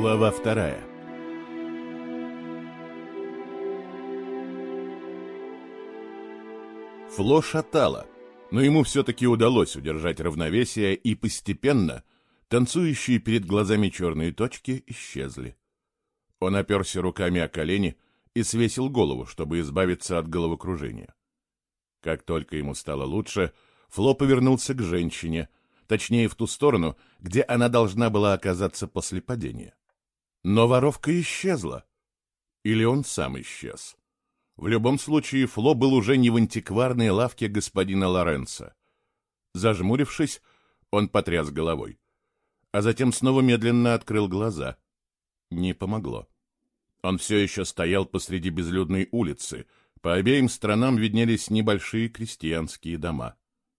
Глава 2. Фло шатало, но ему все-таки удалось удержать равновесие, и постепенно танцующие перед глазами черные точки исчезли. Он оперся руками о колени и свесил голову, чтобы избавиться от головокружения. Как только ему стало лучше, Фло повернулся к женщине, точнее в ту сторону, где она должна была оказаться после падения. Но воровка исчезла. Или он сам исчез. В любом случае, Фло был уже не в антикварной лавке господина Лоренцо. Зажмурившись, он потряс головой. А затем снова медленно открыл глаза. Не помогло. Он все еще стоял посреди безлюдной улицы. По обеим сторонам виднелись небольшие крестьянские дома.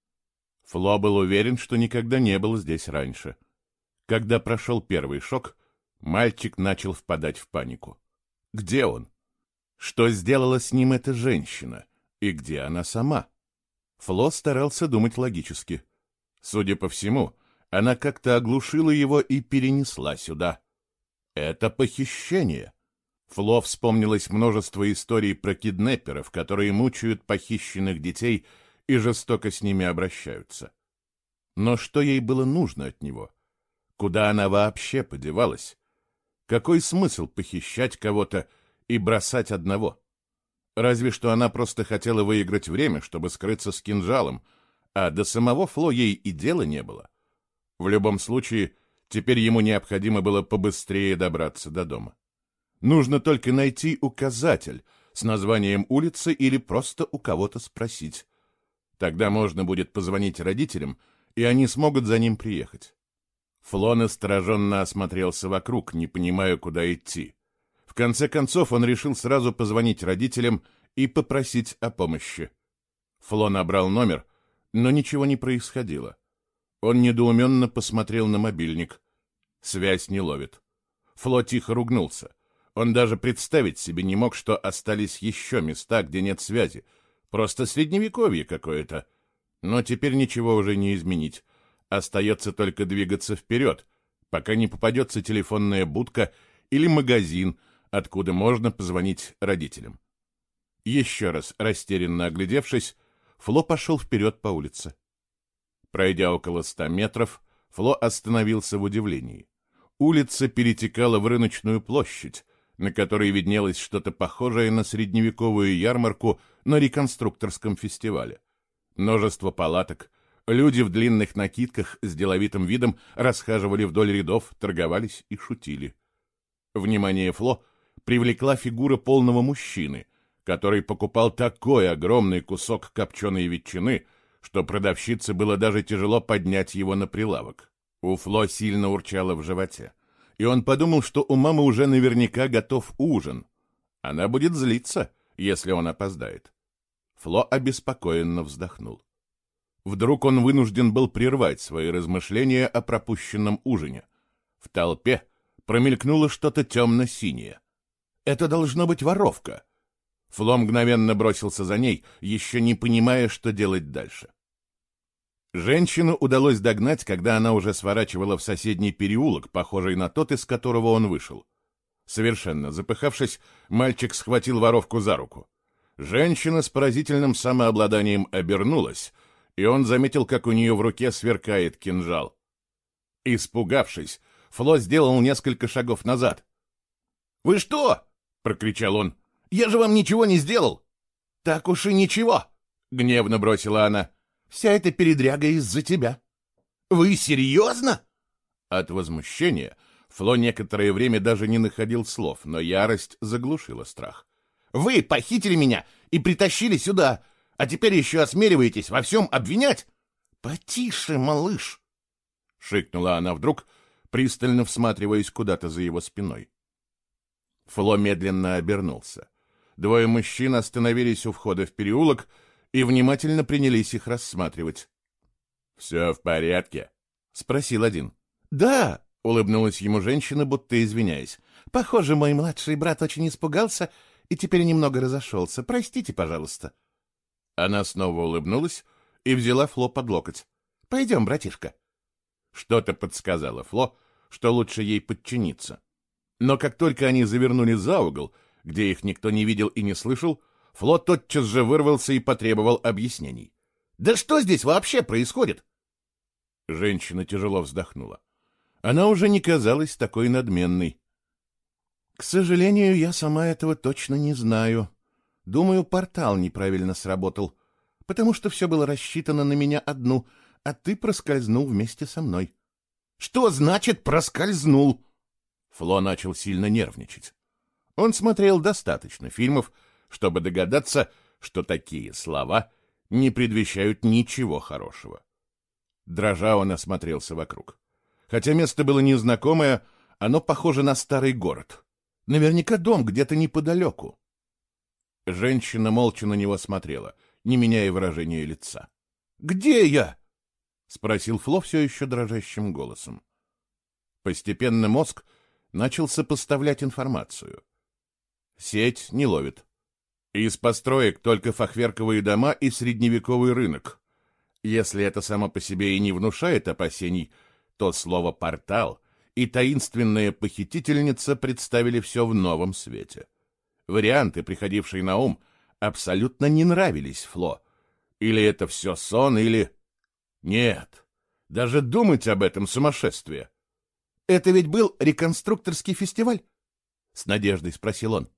Фло был уверен, что никогда не был здесь раньше. Когда прошел первый шок, мальчик начал впадать в панику. Где он? Что сделала с ним эта женщина? И где она сама? Фло старался думать логически. Судя по всему, она как-то оглушила его и перенесла сюда. Это похищение. Фло вспомнилось множество историй про киднепперов, которые мучают похищенных детей и жестоко с ними обращаются. Но что ей было нужно от него? Куда она вообще подевалась? Какой смысл похищать кого-то и бросать одного? Разве что она просто хотела выиграть время, чтобы скрыться с кинжалом, а до самого Фло ей и дела не было. В любом случае, теперь ему необходимо было побыстрее добраться до дома. Нужно только найти указатель с названием улицы или просто у кого-то спросить. Тогда можно будет позвонить родителям, и они смогут за ним приехать. Фло настороженно осмотрелся вокруг, не понимая, куда идти. В конце концов он решил сразу позвонить родителям и попросить о помощи. Фло набрал номер, но ничего не происходило. Он недоуменно посмотрел на мобильник. Связь не ловит. Фло тихо ругнулся. Он даже представить себе не мог, что остались еще места, где нет связи. Просто средневековье какое-то. Но теперь ничего уже не изменить. Остается только двигаться вперед, пока не попадется телефонная будка или магазин, откуда можно позвонить родителям. Еще раз растерянно оглядевшись, Фло пошел вперед по улице. Пройдя около 100 метров, Фло остановился в удивлении. Улица перетекала в рыночную площадь, на которой виднелось что-то похожее на средневековую ярмарку на реконструкторском фестивале. Множество палаток, люди в длинных накидках с деловитым видом расхаживали вдоль рядов, торговались и шутили. Внимание Фло привлекла фигура полного мужчины, который покупал такой огромный кусок копченой ветчины, что продавщице было даже тяжело поднять его на прилавок. У Фло сильно урчало в животе, и он подумал, что у мамы уже наверняка готов ужин. Она будет злиться, если он опоздает. Фло обеспокоенно вздохнул. Вдруг он вынужден был прервать свои размышления о пропущенном ужине. В толпе промелькнуло что-то темно-синее. Это должно быть воровка. Фло мгновенно бросился за ней, еще не понимая, что делать дальше. Женщину удалось догнать, когда она уже сворачивала в соседний переулок, похожий на тот, из которого он вышел. Совершенно запыхавшись, мальчик схватил воровку за руку. Женщина с поразительным самообладанием обернулась, и он заметил, как у нее в руке сверкает кинжал. Испугавшись, Фло сделал несколько шагов назад. «Вы что?» — прокричал он. «Я же вам ничего не сделал!» «Так уж и ничего!» — гневно бросила она. «Вся эта передряга из-за тебя». «Вы серьезно?» От возмущения Фло некоторое время даже не находил слов, но ярость заглушила страх. «Вы похитили меня и притащили сюда, а теперь еще осмеливаетесь во всем обвинять?» «Потише, малыш!» — шикнула она вдруг, пристально всматриваясь куда-то за его спиной. Фло медленно обернулся. Двое мужчин остановились у входа в переулок и внимательно принялись их рассматривать. «Все в порядке?» — спросил один. «Да», — улыбнулась ему женщина, будто извиняясь. «Похоже, мой младший брат очень испугался и теперь немного разошелся. Простите, пожалуйста». Она снова улыбнулась и взяла Фло под локоть. «Пойдем, братишка». Что-то подсказало Фло, что лучше ей подчиниться. Но как только они завернули за угол, где их никто не видел и не слышал, Фло тотчас же вырвался и потребовал объяснений. «Да что здесь вообще происходит?» Женщина тяжело вздохнула. Она уже не казалась такой надменной. «К сожалению, я сама этого точно не знаю. Думаю, портал неправильно сработал, потому что все было рассчитано на меня одну, а ты проскользнул вместе со мной». «Что значит «проскользнул»?» Фло начал сильно нервничать. Он смотрел достаточно фильмов, чтобы догадаться, что такие слова не предвещают ничего хорошего. Дрожа, он осмотрелся вокруг. Хотя место было незнакомое, оно похоже на старый город. Наверняка дом где-то неподалеку. Женщина молча на него смотрела, не меняя выражения лица. «Где я?» — спросил Фло все еще дрожащим голосом. Постепенно мозг начал сопоставлять информацию. Сеть не ловит. Из построек только фахверковые дома и средневековый рынок. Если это само по себе и не внушает опасений, то слово «портал» и таинственная похитительница представили все в новом свете. Варианты, приходившие на ум, абсолютно не нравились Фло. Или это все сон, или... Нет, даже думать об этом сумасшествие. «Это ведь был реконструкторский фестиваль?» — с надеждой спросил он.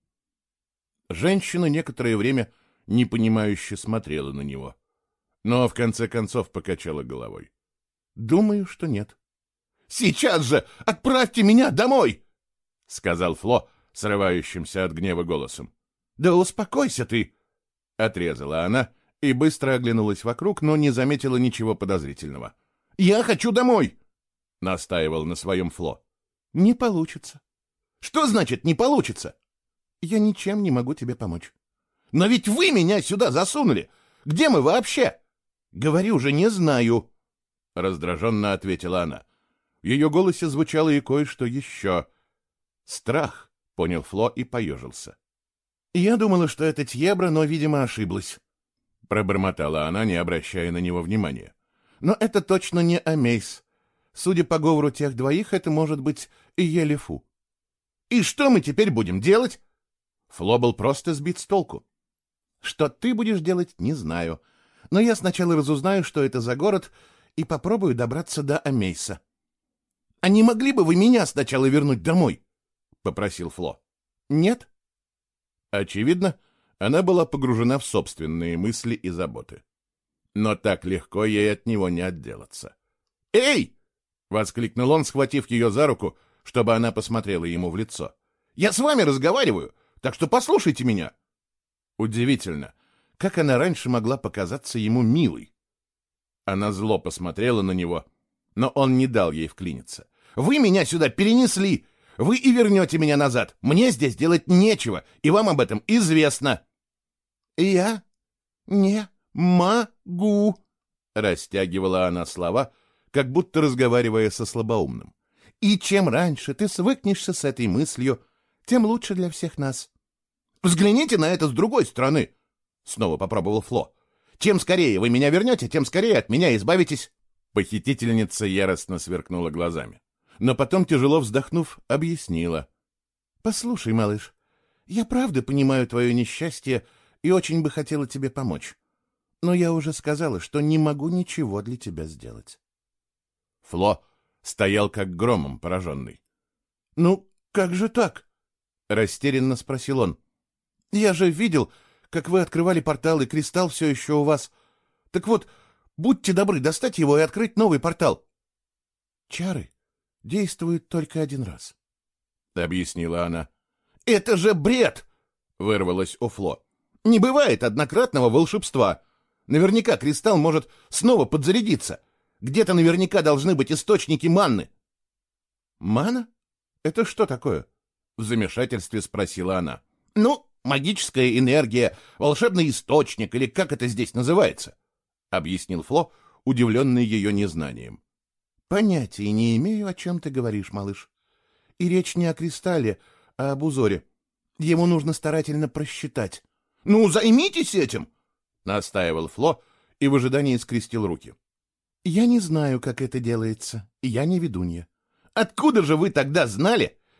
Женщина некоторое время непонимающе смотрела на него, но в конце концов покачала головой. «Думаю, что нет». «Сейчас же отправьте меня домой!» — сказал Фло срывающимся от гнева голосом. «Да успокойся ты!» — отрезала она и быстро оглянулась вокруг, но не заметила ничего подозрительного. «Я хочу домой!» — настаивал на своем Фло. «Не получится». «Что значит «не получится»?» «Я ничем не могу тебе помочь». «Но ведь вы меня сюда засунули! Где мы вообще?» «Говорю же, не знаю», — раздраженно ответила она. В ее голосе звучало и кое-что еще. «Страх», — понял Фло и поежился. «Я думала, что это Тьебра, но, видимо, ошиблась», — пробормотала она, не обращая на него внимания. «Но это точно не Амейс. Судя по говору тех двоих, это может быть и Елифу». «И что мы теперь будем делать?» Фло был просто сбит с толку. «Что ты будешь делать, не знаю. Но я сначала разузнаю, что это за город, и попробую добраться до Амейса». «А не могли бы вы меня сначала вернуть домой?» — попросил Фло. «Нет». Очевидно, она была погружена в собственные мысли и заботы. Но так легко ей от него не отделаться. «Эй!» — воскликнул он, схватив ее за руку, чтобы она посмотрела ему в лицо. «Я с вами разговариваю, так что послушайте меня!» Удивительно, как она раньше могла показаться ему милой. Она зло посмотрела на него, но он не дал ей вклиниться. «Вы меня сюда перенесли! Вы и вернете меня назад! Мне здесь делать нечего, и вам об этом известно!» «Я не могу!» — растягивала она слова, как будто разговаривая со слабоумным. «И чем раньше ты свыкнешься с этой мыслью, тем лучше для всех нас». «Взгляните на это с другой стороны!» — снова попробовал Фло. «Чем скорее вы меня вернете, тем скорее от меня избавитесь!» Похитительница яростно сверкнула глазами, но потом, тяжело вздохнув, объяснила. «Послушай, малыш, я правда понимаю твое несчастье и очень бы хотела тебе помочь. Но я уже сказала, что не могу ничего для тебя сделать». Фло стоял как громом пораженный. «Ну, как же так?» — растерянно спросил он. «Я же видел, как вы открывали портал, и кристалл все еще у вас. Так вот, будьте добры достать его и открыть новый портал». «Чары действуют только один раз», — объяснила она. «Это же бред!» — вырвалось у Фло. «Не бывает однократного волшебства. Наверняка кристалл может снова подзарядиться. Где-то наверняка должны быть источники манны». «Мана? Это что такое?» — в замешательстве спросила она. «Ну, магическая энергия, волшебный источник, или как это здесь называется», — объяснил Фло, удивленный ее незнанием. «Понятия не имею, о чем ты говоришь, малыш. И речь не о кристалле, а об узоре. Его нужно старательно просчитать». «Ну, займитесь этим!» — настаивал Фло и в ожидании скрестил руки. «Я не знаю, как это делается, и я не ведунья». «Откуда же вы тогда знали,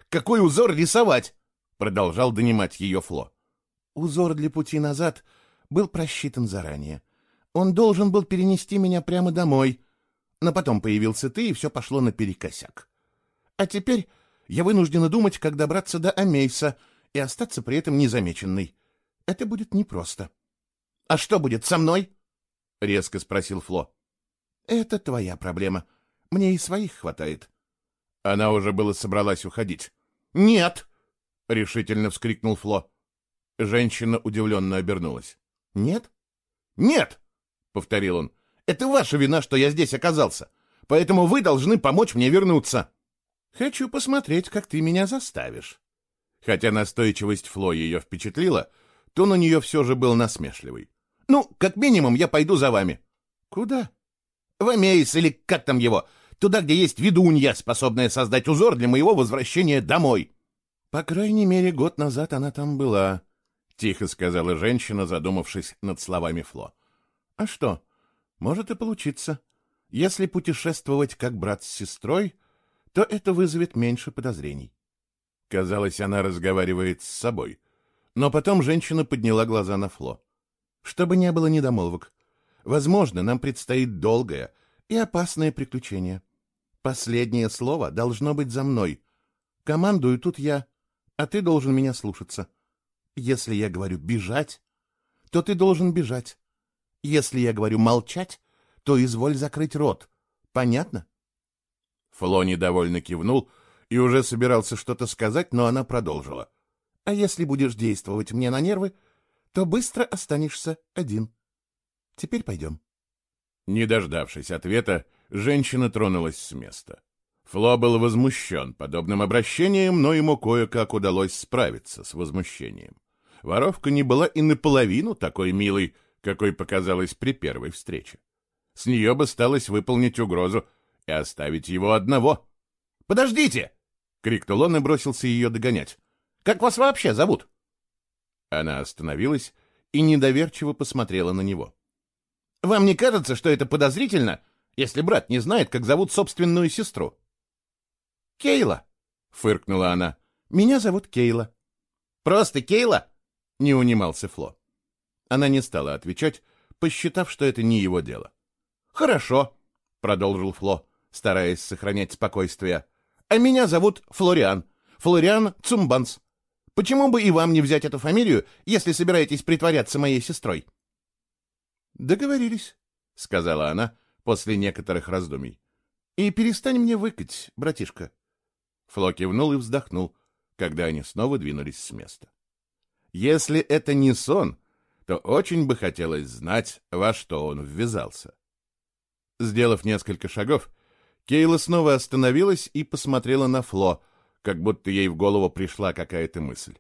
какой узор рисовать!» — продолжал донимать ее Фло. Узор для пути назад был просчитан заранее. Он должен был перенести меня прямо домой. Но потом появился ты, и все пошло наперекосяк. А теперь я вынуждена думать, как добраться до Амейса и остаться при этом незамеченной. Это будет непросто. — А что будет со мной? — резко спросил Фло. — Это твоя проблема. Мне и своих хватает. Она уже было собралась уходить. «Нет!» — решительно вскрикнул Фло. Женщина удивленно обернулась. «Нет?» «Нет!» — повторил он. «Это ваша вина, что я здесь оказался. Поэтому вы должны помочь мне вернуться». «Хочу посмотреть, как ты меня заставишь». Хотя настойчивость Фло ее впечатлила, тон у нее все же был насмешливый. «Ну, как минимум, я пойду за вами». «Куда?» «В Амейс, или как там его? Туда, где есть ведунья, способная создать узор для моего возвращения домой». «По крайней мере, год назад она там была», — тихо сказала женщина, задумавшись над словами Фло. «А что? Может и получиться. Если путешествовать как брат с сестрой, то это вызовет меньше подозрений». Казалось, она разговаривает с собой. Но потом женщина подняла глаза на Фло. «Чтобы не было недомолвок. Возможно, нам предстоит долгое и опасное приключение. Последнее слово должно быть за мной. Командую тут я, а ты должен меня слушаться. Если я говорю «бежать», то ты должен бежать. Если я говорю «молчать», то изволь закрыть рот. Понятно?» Фло недовольно кивнул и уже собирался что-то сказать, но она продолжила. «А если будешь действовать мне на нервы, то быстро останешься один. Теперь пойдем». Не дождавшись ответа, женщина тронулась с места. Фло был возмущен подобным обращением, но ему кое-как удалось справиться с возмущением. Воровка не была и наполовину такой милой, какой показалась при первой встрече. С нее бы сталось выполнить угрозу и оставить его одного. «Подождите!» — крикнул он и бросился ее догонять. «Как вас вообще зовут?» Она остановилась и недоверчиво посмотрела на него. «Вам не кажется, что это подозрительно, если брат не знает, как зовут собственную сестру?» «Кейла», — фыркнула она. «Меня зовут Кейла». «Просто Кейла?» — не унимался Фло. Она не стала отвечать, посчитав, что это не его дело. «Хорошо», — продолжил Фло, стараясь сохранять спокойствие. «А меня зовут Флориан. Флориан Цумбанс. Почему бы и вам не взять эту фамилию, если собираетесь притворяться моей сестрой?» «Договорились», — сказала она после некоторых раздумий. «И перестань мне выкать, братишка». Фло кивнул и вздохнул, когда они снова двинулись с места. Если это не сон, то очень бы хотелось знать, во что он ввязался. Сделав несколько шагов, Кейла снова остановилась и посмотрела на Фло, как будто ей в голову пришла какая-то мысль.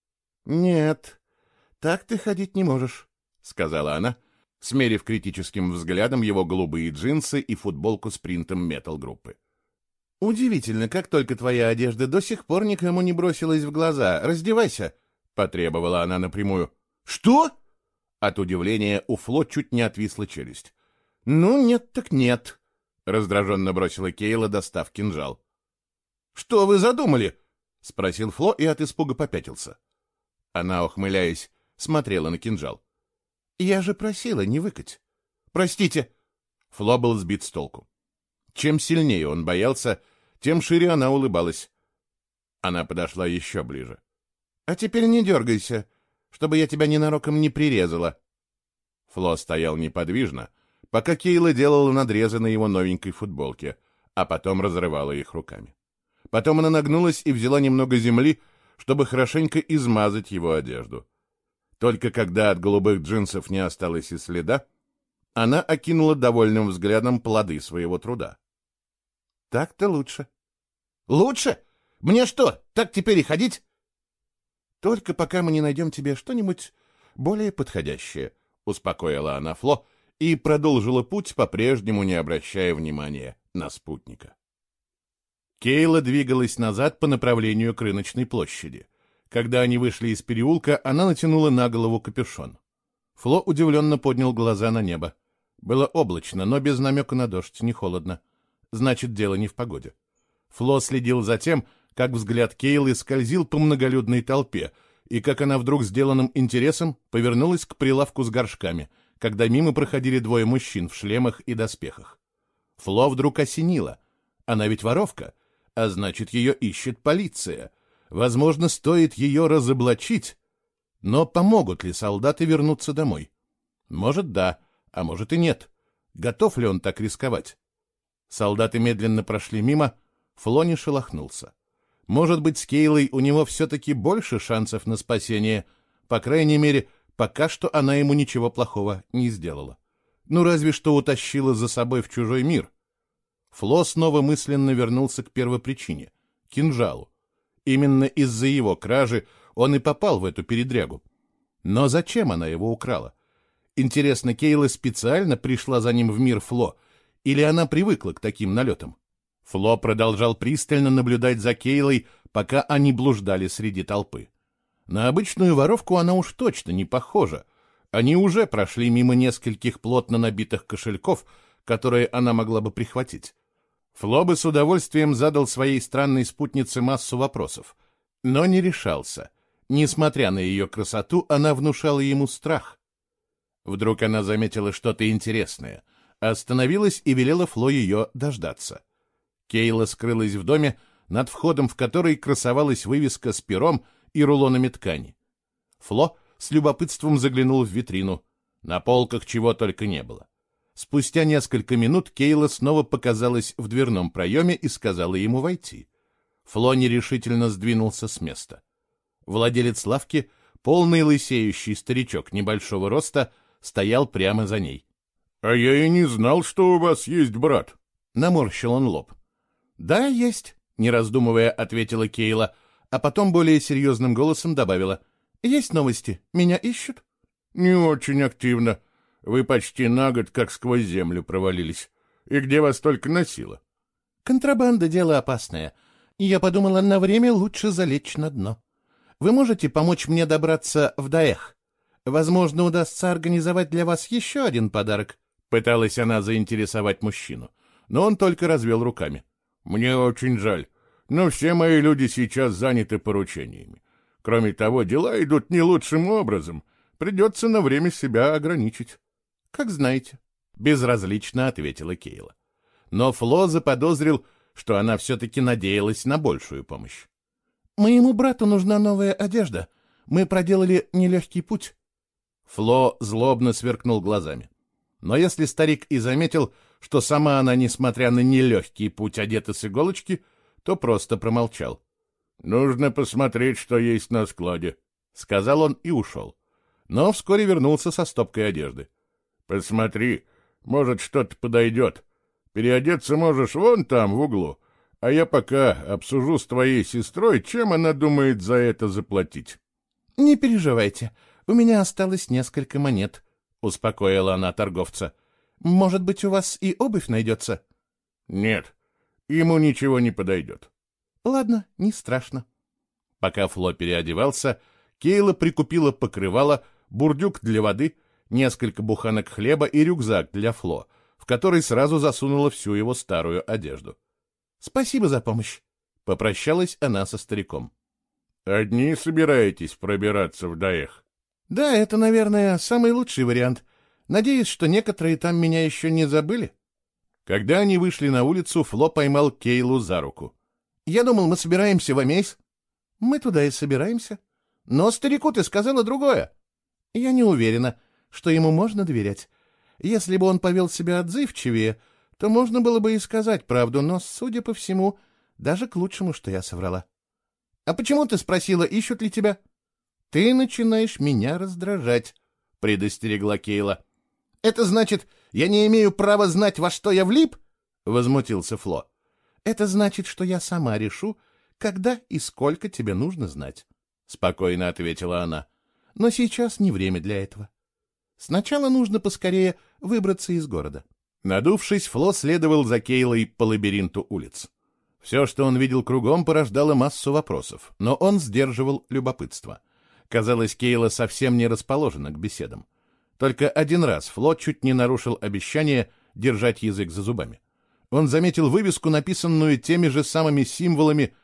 «Нет, так ты ходить не можешь», — сказала она, смерив критическим взглядом его голубые джинсы и футболку с принтом метал-группы. «Удивительно, как только твоя одежда до сих пор никому не бросилась в глаза. Раздевайся», — потребовала она напрямую. «Что?» От удивления у Фло чуть не отвисла челюсть. «Ну, нет так нет», — раздраженно бросила Кейла, достав кинжал. «Что вы задумали?» — спросил Фло и от испуга попятился. Она, ухмыляясь, смотрела на кинжал. «Я же просила не выкать». «Простите». Фло был сбит с толку. Чем сильнее он боялся, тем шире она улыбалась. Она подошла еще ближе. «А теперь не дергайся, чтобы я тебя ненароком не прирезала». Фло стоял неподвижно, пока Кейла делала надрезы на его новенькой футболке, а потом разрывала их руками. Потом она нагнулась и взяла немного земли, чтобы хорошенько измазать его одежду. Только когда от голубых джинсов не осталось и следа, она окинула довольным взглядом плоды своего труда. «Так-то лучше». «Лучше? Мне что, так теперь и ходить?» «Только пока мы не найдем тебе что-нибудь более подходящее», — успокоила она Фло и продолжила путь, по-прежнему не обращая внимания на спутника. Кейла двигалась назад по направлению к рыночной площади. Когда они вышли из переулка, она натянула на голову капюшон. Фло удивленно поднял глаза на небо. Было облачно, но без намека на дождь, не холодно. Значит, дело не в погоде. Фло следил за тем, как взгляд Кейлы скользил по многолюдной толпе, и как она вдруг сделанным интересом повернулась к прилавку с горшками, когда мимо проходили двое мужчин в шлемах и доспехах. Фло вдруг осенило. Она ведь воровка, а значит, ее ищет полиция. Возможно, стоит ее разоблачить. Но помогут ли солдаты вернуться домой? Может, да, а может и нет. Готов ли он так рисковать? Солдаты медленно прошли мимо, Фло не шелохнулся. Может быть, с Кейлой у него все-таки больше шансов на спасение. По крайней мере, пока что она ему ничего плохого не сделала. Ну, разве что утащила за собой в чужой мир. Фло снова мысленно вернулся к первопричине — кинжалу. Именно из-за его кражи он и попал в эту передрягу. Но зачем она его украла? Интересно, Кейла специально пришла за ним в мир Фло, или она привыкла к таким налетам? Фло продолжал пристально наблюдать за Кейлой, пока они блуждали среди толпы. На обычную воровку она уж точно не похожа. Они уже прошли мимо нескольких плотно набитых кошельков, которые она могла бы прихватить. Фло бы с удовольствием задал своей странной спутнице массу вопросов, но не решался. Несмотря на ее красоту, она внушала ему страх. Вдруг она заметила что-то интересное, остановилась и велела Фло ее дождаться. Кейла скрылась в доме, над входом в который красовалась вывеска с пером и рулонами ткани. Фло с любопытством заглянул в витрину. На полках чего только не было. Спустя несколько минут Кейла снова показалась в дверном проеме и сказала ему войти. Фло нерешительно сдвинулся с места. Владелец лавки, полный лысеющий старичок небольшого роста, стоял прямо за ней. — А я и не знал, что у вас есть брат. Наморщил он лоб. — Да, есть, — не раздумывая, ответила Кейла, а потом более серьезным голосом добавила. — Есть новости. Меня ищут? — Не очень активно. Вы почти на год как сквозь землю провалились. И где вас только носило? — Контрабанда — дело опасное. Я подумала, на время лучше залечь на дно. Вы можете помочь мне добраться в Даэх? Возможно, удастся организовать для вас еще один подарок. Пыталась она заинтересовать мужчину, но он только развел руками. — Мне очень жаль, но все мои люди сейчас заняты поручениями. Кроме того, дела идут не лучшим образом. Придется на время себя ограничить. — Как знаете, — безразлично ответила Кейла. Но Фло заподозрил, что она все-таки надеялась на большую помощь. — Моему брату нужна новая одежда. Мы проделали нелегкий путь. Фло злобно сверкнул глазами. Но если старик и заметил, что сама она, несмотря на нелегкий путь, одета с иголочки, то просто промолчал. — Нужно посмотреть, что есть на складе, — сказал он и ушел. Но вскоре вернулся со стопкой одежды. — Посмотри, может, что-то подойдет. Переодеться можешь вон там, в углу, а я пока обсужу с твоей сестрой, чем она думает за это заплатить. — Не переживайте, у меня осталось несколько монет, — успокоила она торговца. — Может быть, у вас и обувь найдется? — Нет, ему ничего не подойдет. — Ладно, не страшно. Пока Фло переодевался, Кейла прикупила покрывало, бурдюк для воды, несколько буханок хлеба и рюкзак для Фло, в который сразу засунула всю его старую одежду. — Спасибо за помощь, — попрощалась она со стариком. — Одни собираетесь пробираться в Даэх? — Да, это, наверное, самый лучший вариант. Надеюсь, что некоторые там меня еще не забыли. Когда они вышли на улицу, Фло поймал Кейлу за руку. — Я думал, мы собираемся в Амейс. — Мы туда и собираемся. Но старику ты сказала другое. Я не уверена, что ему можно доверять. Если бы он повел себя отзывчивее, то можно было бы и сказать правду, но, судя по всему, даже к лучшему, что я соврала. — А почему ты спросила, ищут ли тебя? — Ты начинаешь меня раздражать, — предостерегла Кейла. — Это значит, я не имею права знать, во что я влип? — возмутился Фло. — Это значит, что я сама решу, когда и сколько тебе нужно знать, — спокойно ответила она. — Но сейчас не время для этого. Сначала нужно поскорее выбраться из города. Надувшись, Фло следовал за Кейлой по лабиринту улиц. Все, что он видел кругом, порождало массу вопросов, но он сдерживал любопытство. Казалось, Кейла совсем не расположена к беседам. Только один раз Фло чуть не нарушил обещание держать язык за зубами. Он заметил вывеску, написанную теми же самыми символами,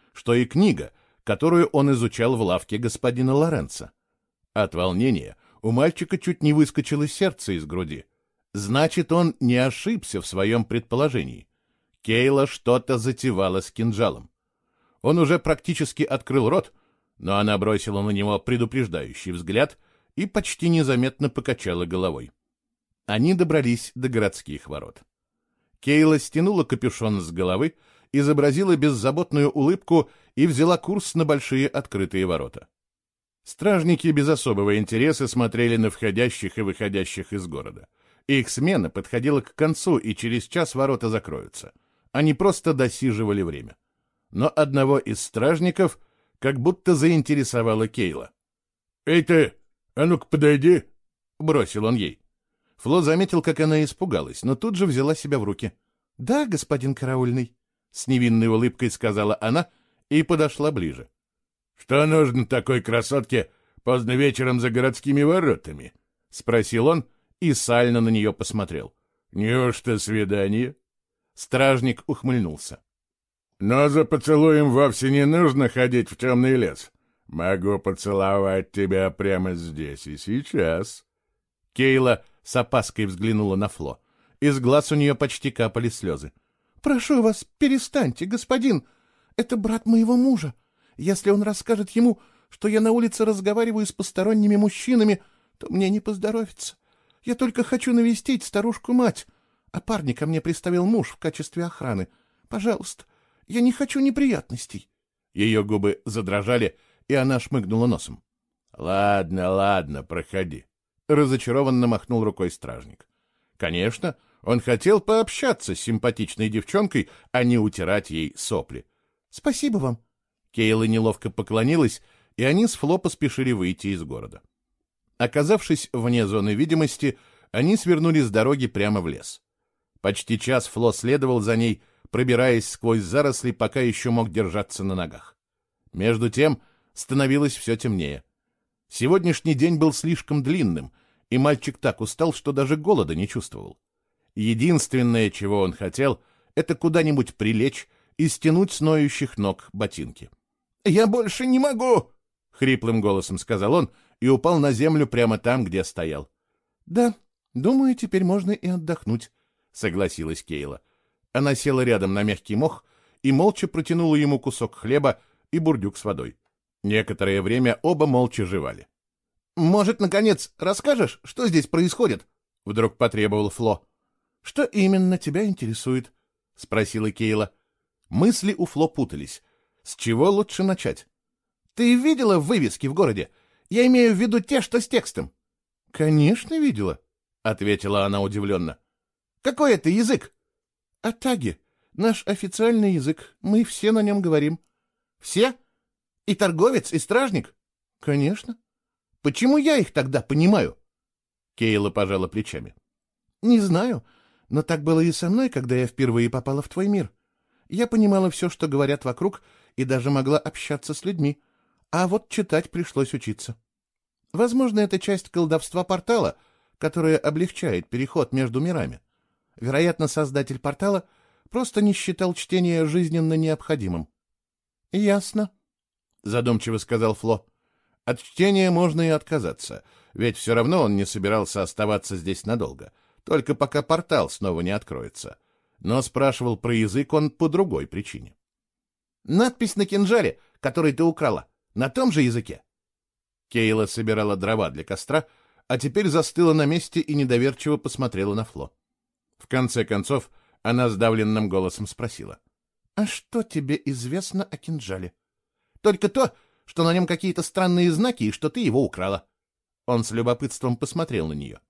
что и книга, которую он изучал в лавке господина Лоренцо. От волнения у мальчика чуть не выскочило сердце из груди. Значит, он не ошибся в своем предположении. Кейла что-то затевала с кинжалом. Он уже практически открыл рот, но она бросила на него предупреждающий взгляд и почти незаметно покачала головой. Они добрались до городских ворот. Кейла стянула капюшон с головы, изобразила беззаботную улыбку и взяла курс на большие открытые ворота. Стражники без особого интереса смотрели на входящих и выходящих из города. Их смена подходила к концу, и через час ворота закроются. Они просто досиживали время. Но одного из стражников как будто заинтересовала Кейла. «Эй ты, а ну-ка подойди!» — бросил он ей. Фло заметил, как она испугалась, но тут же взяла себя в руки. «Да, господин караульный», — с невинной улыбкой сказала она и подошла ближе. «Что нужно такой красотке поздно вечером за городскими воротами?» — спросил он и сально на нее посмотрел. «Неужто свидание?» Стражник ухмыльнулся. «Но за поцелуем вовсе не нужно ходить в темный лес. Могу поцеловать тебя прямо здесь и сейчас». Кейла с опаской взглянула на Фло. Из глаз у нее почти капали слезы. «Прошу вас, перестаньте, господин. Это брат моего мужа. Если он расскажет ему, что я на улице разговариваю с посторонними мужчинами, то мне не поздоровится. Я только хочу навестить старушку-мать, а парня ко мне приставил муж в качестве охраны. Пожалуйста, я не хочу неприятностей». Ее губы задрожали, и она шмыгнула носом. «Ладно, ладно, проходи», — разочарованно махнул рукой стражник. Конечно, он хотел пообщаться с симпатичной девчонкой, а не утирать ей сопли. «Спасибо вам». Кейла неловко поклонилась, и они с Фло поспешили выйти из города. Оказавшись вне зоны видимости, они свернули с дороги прямо в лес. Почти час Фло следовал за ней, пробираясь сквозь заросли, пока еще мог держаться на ногах. Между тем становилось все темнее. Сегодняшний день был слишком длинным, и мальчик так устал, что даже голода не чувствовал. Единственное, чего он хотел, это куда-нибудь прилечь и стянуть с ноющих ног ботинки. «Я больше не могу!» — хриплым голосом сказал он и упал на землю прямо там, где стоял. «Да, думаю, теперь можно и отдохнуть», — согласилась Кейла. Она села рядом на мягкий мох и молча протянула ему кусок хлеба и бурдюк с водой. Некоторое время оба молча жевали. «Может, наконец, расскажешь, что здесь происходит?» — вдруг потребовал Фло. «Что именно тебя интересует?» — спросила Кейла. Мысли у Фло путались. С чего лучше начать? «Ты видела вывески в городе? Я имею в виду те, что с текстом». «Конечно, видела», — ответила она удивленно. «Какой это язык?» «Атаги. Наш официальный язык. Мы все на нем говорим». «Все? И торговец, и стражник?» «Конечно». «Почему я их тогда понимаю?» Кейла пожала плечами. «Не знаю, но так было и со мной, когда я впервые попала в твой мир. Я понимала все, что говорят вокруг, и даже могла общаться с людьми. А вот читать пришлось учиться. Возможно, это часть колдовства портала, которая облегчает переход между мирами. Вероятно, создатель портала просто не считал чтение жизненно необходимым». «Ясно», — задумчиво сказал Фло. «От чтения можно и отказаться, ведь все равно он не собирался оставаться здесь надолго, только пока портал снова не откроется. Но спрашивал про язык он по другой причине». «Надпись на кинжале, который ты украла, на том же языке?» Кейла собирала дрова для костра, а теперь застыла на месте и недоверчиво посмотрела на Фло. В конце концов, она сдавленным голосом спросила. «А что тебе известно о кинжале?» «Только то, что на нем какие-то странные знаки и что ты его украла». Он с любопытством посмотрел на нее.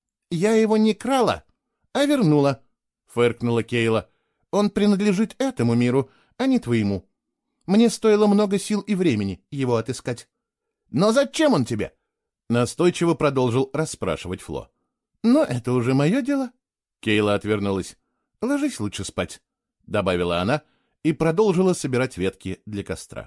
«Я его не крала, а вернула», — фыркнула Кейла. «Он принадлежит этому миру, а не твоему. Мне стоило много сил и времени его отыскать». «Но зачем он тебе?» — настойчиво продолжил расспрашивать Фло. «Но это уже мое дело». Кейла отвернулась. «Ложись лучше спать», — добавила она и продолжила собирать ветки для костра.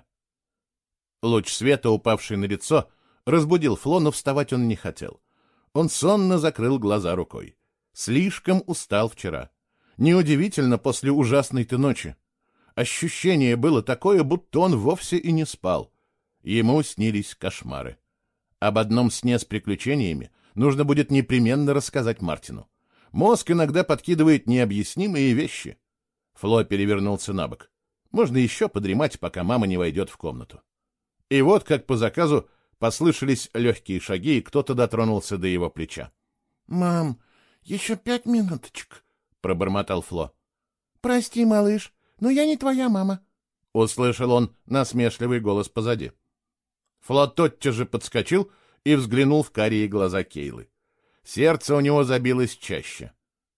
Луч света, упавший на лицо, разбудил Фло, но вставать он не хотел. Он сонно закрыл глаза рукой. Слишком устал вчера. Неудивительно после ужасной-то ночи. Ощущение было такое, будто он вовсе и не спал. Ему снились кошмары. Об одном сне с приключениями нужно будет непременно рассказать Мартину. Мозг иногда подкидывает необъяснимые вещи. Фло перевернулся на бок. Можно еще подремать, пока мама не войдет в комнату. И вот, как по заказу, послышались легкие шаги, и кто-то дотронулся до его плеча. — Мам, еще 5 минуточек, — пробормотал Фло. — Прости, малыш, но я не твоя мама, — услышал он насмешливый голос позади. Фло тотчас же подскочил и взглянул в карие глаза Кейлы. Сердце у него забилось чаще.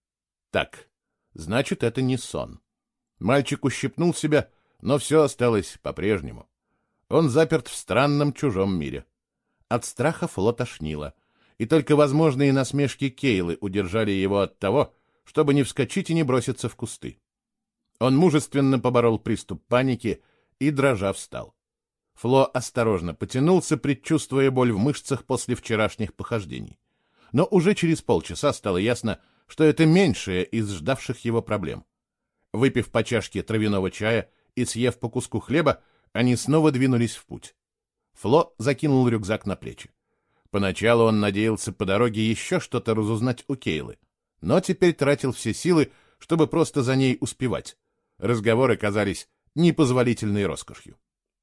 Так, значит, это не сон. Мальчик ущипнул себя, но все осталось по-прежнему. Он заперт в странном чужом мире. От страха Фло тошнило, и только возможные насмешки Кейлы удержали его от того, чтобы не вскочить и не броситься в кусты. Он мужественно поборол приступ паники и, дрожа, встал. Фло осторожно потянулся, предчувствуя боль в мышцах после вчерашних похождений. Но уже через полчаса стало ясно, что это меньшая из ждавших его проблем. Выпив по чашке травяного чая и съев по куску хлеба, они снова двинулись в путь. Фло закинул рюкзак на плечи. Поначалу он надеялся по дороге еще что-то разузнать у Кейлы, но теперь тратил все силы, чтобы просто за ней успевать. Разговоры казались непозволительной роскошью.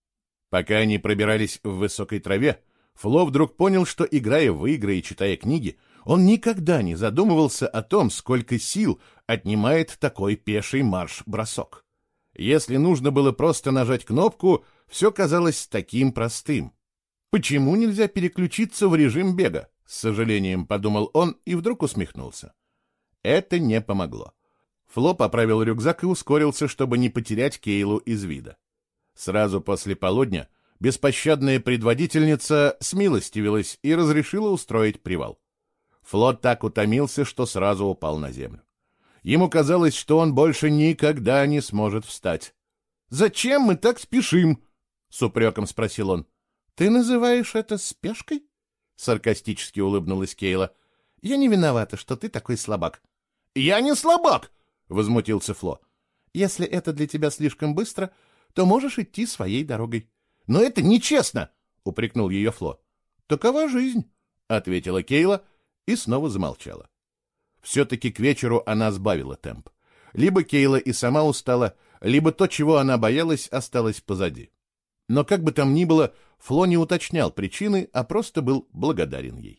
Пока они пробирались в высокой траве, Фло вдруг понял, что, играя в игры и читая книги, он никогда не задумывался о том, сколько сил отнимает такой пеший марш-бросок. Если нужно было просто нажать кнопку, все казалось таким простым. «Почему нельзя переключиться в режим бега?» — с сожалением подумал он и вдруг усмехнулся. Это не помогло. Фло поправил рюкзак и ускорился, чтобы не потерять Кейлу из вида. Сразу после полудня беспощадная предводительница смилостивилась и разрешила устроить привал. Фло так утомился, что сразу упал на землю. Ему казалось, что он больше никогда не сможет встать. «Зачем мы так спешим?» — с упреком спросил он. «Ты называешь это спешкой?» — саркастически улыбнулась Кейла. «Я не виновата, что ты такой слабак». «Я не слабак!» — возмутился Фло. «Если это для тебя слишком быстро, то можешь идти своей дорогой». «Но это нечестно!» — упрекнул ее Фло. «Такова жизнь», — ответила Кейла и снова замолчала. Все-таки к вечеру она сбавила темп. Либо Кейла и сама устала, либо то, чего она боялась, осталось позади. Но как бы там ни было, Фло не уточнял причины, а просто был благодарен ей.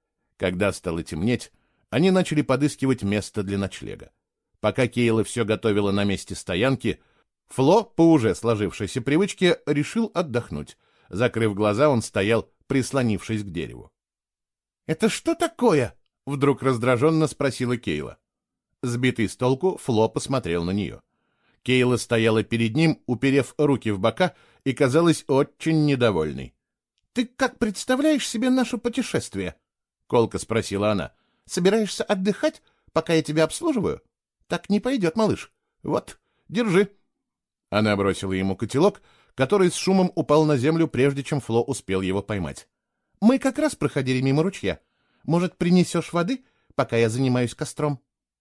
Когда стало темнеть, они начали подыскивать место для ночлега. Пока Кейла все готовила на месте стоянки, Фло, по уже сложившейся привычке, решил отдохнуть. Закрыв глаза, он стоял, прислонившись к дереву. «Это что такое?» — вдруг раздраженно спросила Кейла. Сбитый с толку, Фло посмотрел на нее. Кейла стояла перед ним, уперев руки в бока, и казалась очень недовольной. «Ты как представляешь себе наше путешествие?» — колко спросила она. «Собираешься отдыхать, пока я тебя обслуживаю? Так не пойдет, малыш. Вот, держи». Она бросила ему котелок, который с шумом упал на землю, прежде чем Фло успел его поймать. «Мы как раз проходили мимо ручья. Может, принесешь воды, пока я занимаюсь костром?»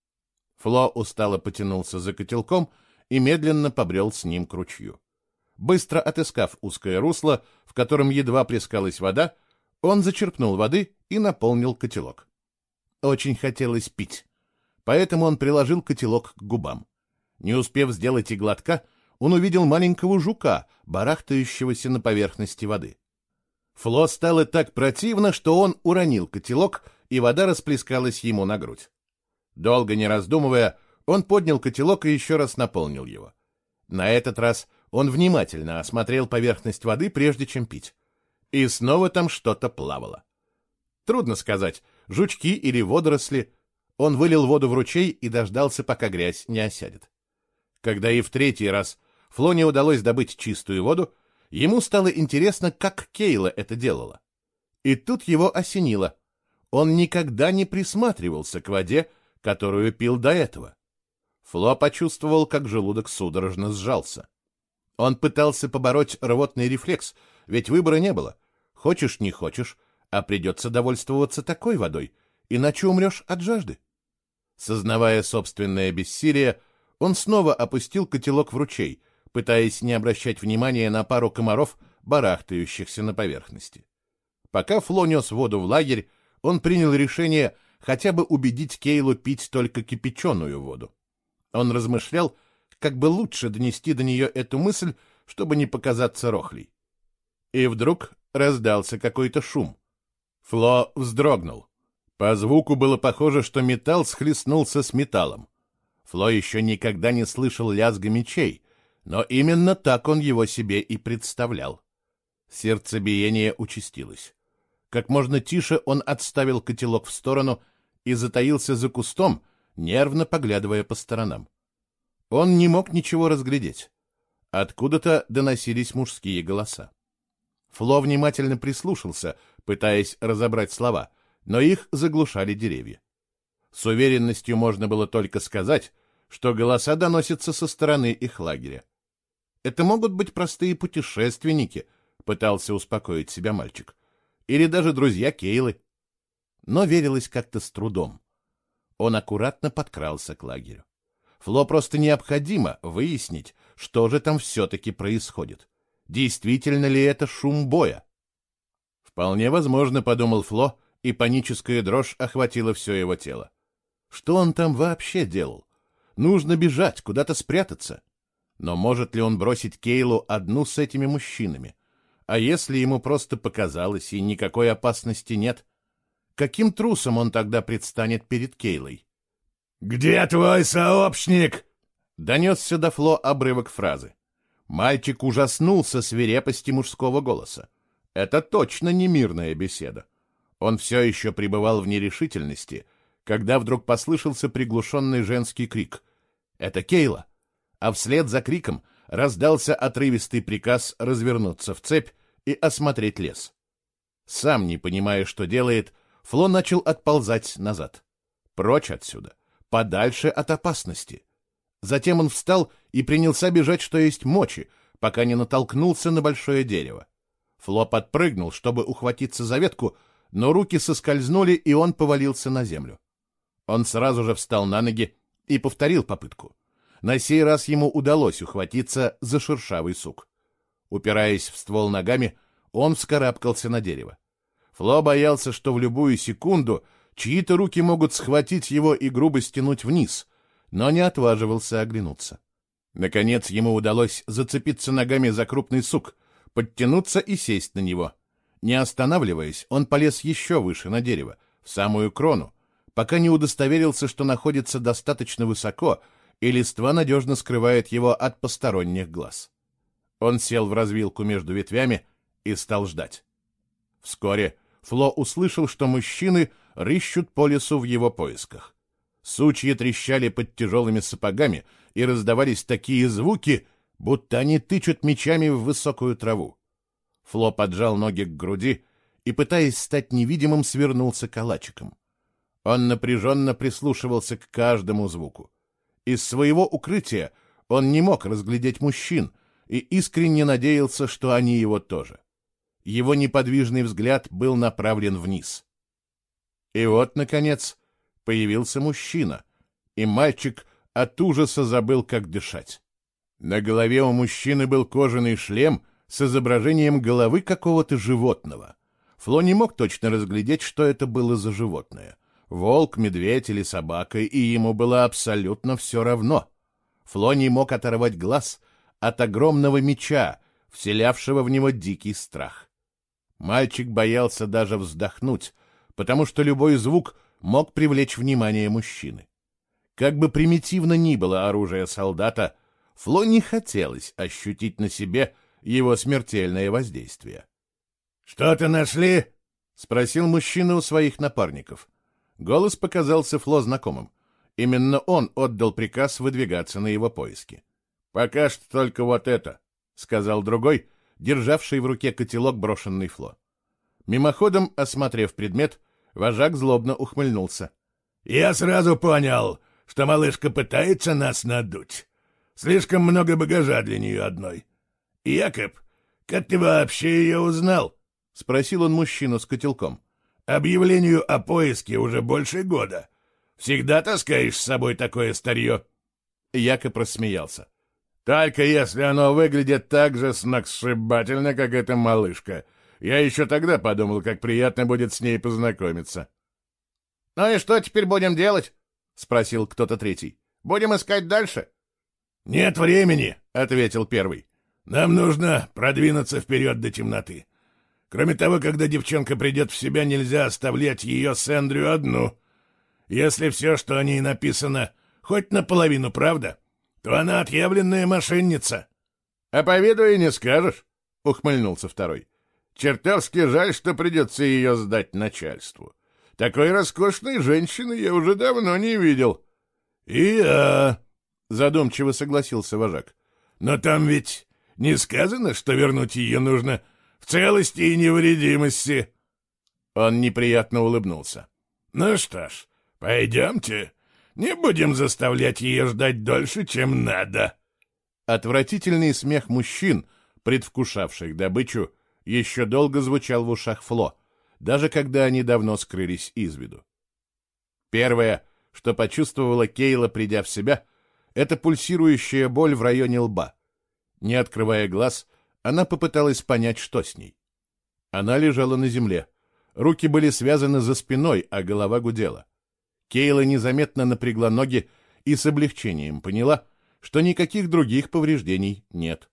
Фло устало потянулся за котелком и медленно побрел с ним к ручью. Быстро отыскав узкое русло, в котором едва плескалась вода, он зачерпнул воды и наполнил котелок. Очень хотелось пить, поэтому он приложил котелок к губам. Не успев сделать и глотка, он увидел маленького жука, барахтающегося на поверхности воды. Фло стало так противно, что он уронил котелок, и вода расплескалась ему на грудь. Долго не раздумывая, он поднял котелок и еще раз наполнил его. На этот раз он внимательно осмотрел поверхность воды, прежде чем пить. И снова там что-то плавало. Трудно сказать, жучки или водоросли. Он вылил воду в ручей и дождался, пока грязь не осядет. Когда и в третий раз Фло не удалось добыть чистую воду, ему стало интересно, как Кейла это делала. И тут его осенило. Он никогда не присматривался к воде, которую пил до этого. Фло почувствовал, как желудок судорожно сжался. Он пытался побороть рвотный рефлекс, ведь выбора не было. Хочешь, не хочешь, а придется довольствоваться такой водой, иначе умрешь от жажды. Сознавая собственное бессилие, он снова опустил котелок в ручей, пытаясь не обращать внимания на пару комаров, барахтающихся на поверхности. Пока Фло нес воду в лагерь, он принял решение хотя бы убедить Кейлу пить только кипяченую воду. Он размышлял, как бы лучше донести до нее эту мысль, чтобы не показаться рохлей. И вдруг раздался какой-то шум. Фло вздрогнул. По звуку было похоже, что металл схлестнулся с металлом. Фло еще никогда не слышал лязга мечей, но именно так он его себе и представлял. Сердцебиение участилось. Как можно тише он отставил котелок в сторону и затаился за кустом, нервно поглядывая по сторонам. Он не мог ничего разглядеть. Откуда-то доносились мужские голоса. Фло внимательно прислушался, пытаясь разобрать слова, но их заглушали деревья. С уверенностью можно было только сказать, что голоса доносятся со стороны их лагеря. «Это могут быть простые путешественники», — пытался успокоить себя мальчик. «Или даже друзья Кейлы». Но верилось как-то с трудом. Он аккуратно подкрался к лагерю. Фло просто необходимо выяснить, что же там все-таки происходит. Действительно ли это шум боя? Вполне возможно, подумал Фло, и паническая дрожь охватила все его тело. Что он там вообще делал? Нужно бежать, куда-то спрятаться. Но может ли он бросить Кейлу одну с этими мужчинами? А если ему просто показалось, и никакой опасности нет? Каким трусом он тогда предстанет перед Кейлой? «Где твой сообщник?» — донесся до Фло обрывок фразы. Мальчик ужаснулся свирепости мужского голоса. Это точно не мирная беседа. Он все еще пребывал в нерешительности, когда вдруг послышался приглушенный женский крик. «Это Кейла!» А вслед за криком раздался отрывистый приказ развернуться в цепь и осмотреть лес. Сам не понимая, что делает, Фло начал отползать назад. Прочь отсюда, подальше от опасности. Затем он встал и принялся бежать, что есть мочи, пока не натолкнулся на большое дерево. Фло подпрыгнул, чтобы ухватиться за ветку, но руки соскользнули, и он повалился на землю. Он сразу же встал на ноги и повторил попытку. На сей раз ему удалось ухватиться за шершавый сук. Упираясь в ствол ногами, он вскарабкался на дерево. Фло боялся, что в любую секунду чьи-то руки могут схватить его и грубо стянуть вниз, но не отваживался оглянуться. Наконец ему удалось зацепиться ногами за крупный сук, подтянуться и сесть на него. Не останавливаясь, он полез еще выше на дерево, в самую крону, пока не удостоверился, что находится достаточно высоко, и листва надежно скрывает его от посторонних глаз. Он сел в развилку между ветвями и стал ждать. Вскоре Фло услышал, что мужчины рыщут по лесу в его поисках. Сучья трещали под тяжелыми сапогами, и раздавались такие звуки, будто они тычут мечами в высокую траву. Фло поджал ноги к груди и, пытаясь стать невидимым, свернулся калачиком. Он напряженно прислушивался к каждому звуку. Из своего укрытия он не мог разглядеть мужчин и искренне надеялся, что они его тоже. Его неподвижный взгляд был направлен вниз. И вот, наконец, появился мужчина, и мальчик от ужаса забыл, как дышать. На голове у мужчины был кожаный шлем с изображением головы какого-то животного. Фло не мог точно разглядеть, что это было за животное. Волк, медведь или собака, и ему было абсолютно все равно. Фло не мог оторвать глаз от огромного меча, вселявшего в него дикий страх. Мальчик боялся даже вздохнуть, потому что любой звук мог привлечь внимание мужчины. Как бы примитивно ни было оружие солдата, Фло не хотелось ощутить на себе его смертельное воздействие. «Что-то нашли?» — спросил мужчина у своих напарников. Голос показался Фло знакомым. Именно он отдал приказ выдвигаться на его поиски. «Пока что только вот это», — сказал другой, державший в руке котелок, брошенный Фло. Мимоходом, осмотрев предмет, вожак злобно ухмыльнулся. «Я сразу понял, что малышка пытается нас надуть. Слишком много багажа для нее одной. Якоб, как ты вообще ее узнал?» — спросил он мужчину с котелком. «Объявлению о поиске уже больше года. Всегда таскаешь с собой такое старье?» Якоб рассмеялся. Только если оно выглядит так же сногсшибательно, как эта малышка. Я еще тогда подумал, как приятно будет с ней познакомиться. — Ну и что теперь будем делать? — спросил кто-то третий. — Будем искать дальше? — Нет времени, — ответил первый. — Нам нужно продвинуться вперед до темноты. Кроме того, когда девчонка придет в себя, нельзя оставлять ее с Эндрю одну. Если все, что о ней написано, хоть наполовину правда, то она отъявленная мошенница. — А по виду и не скажешь, — ухмыльнулся второй. — Чертовски жаль, что придется ее сдать начальству. Такой роскошной женщины я уже давно не видел. — И я, — задумчиво согласился вожак. — Но там ведь не сказано, что вернуть ее нужно в целости и невредимости. Он неприятно улыбнулся. — Ну что ж, пойдемте. Не будем заставлять ее ждать дольше, чем надо. Отвратительный смех мужчин, предвкушавших добычу, еще долго звучал в ушах Фло, даже когда они давно скрылись из виду. Первое, что почувствовала Кейла, придя в себя, это пульсирующая боль в районе лба. Не открывая глаз, она попыталась понять, что с ней. Она лежала на земле. Руки были связаны за спиной, а голова гудела. Кейла незаметно напрягла ноги и с облегчением поняла, что никаких других повреждений нет.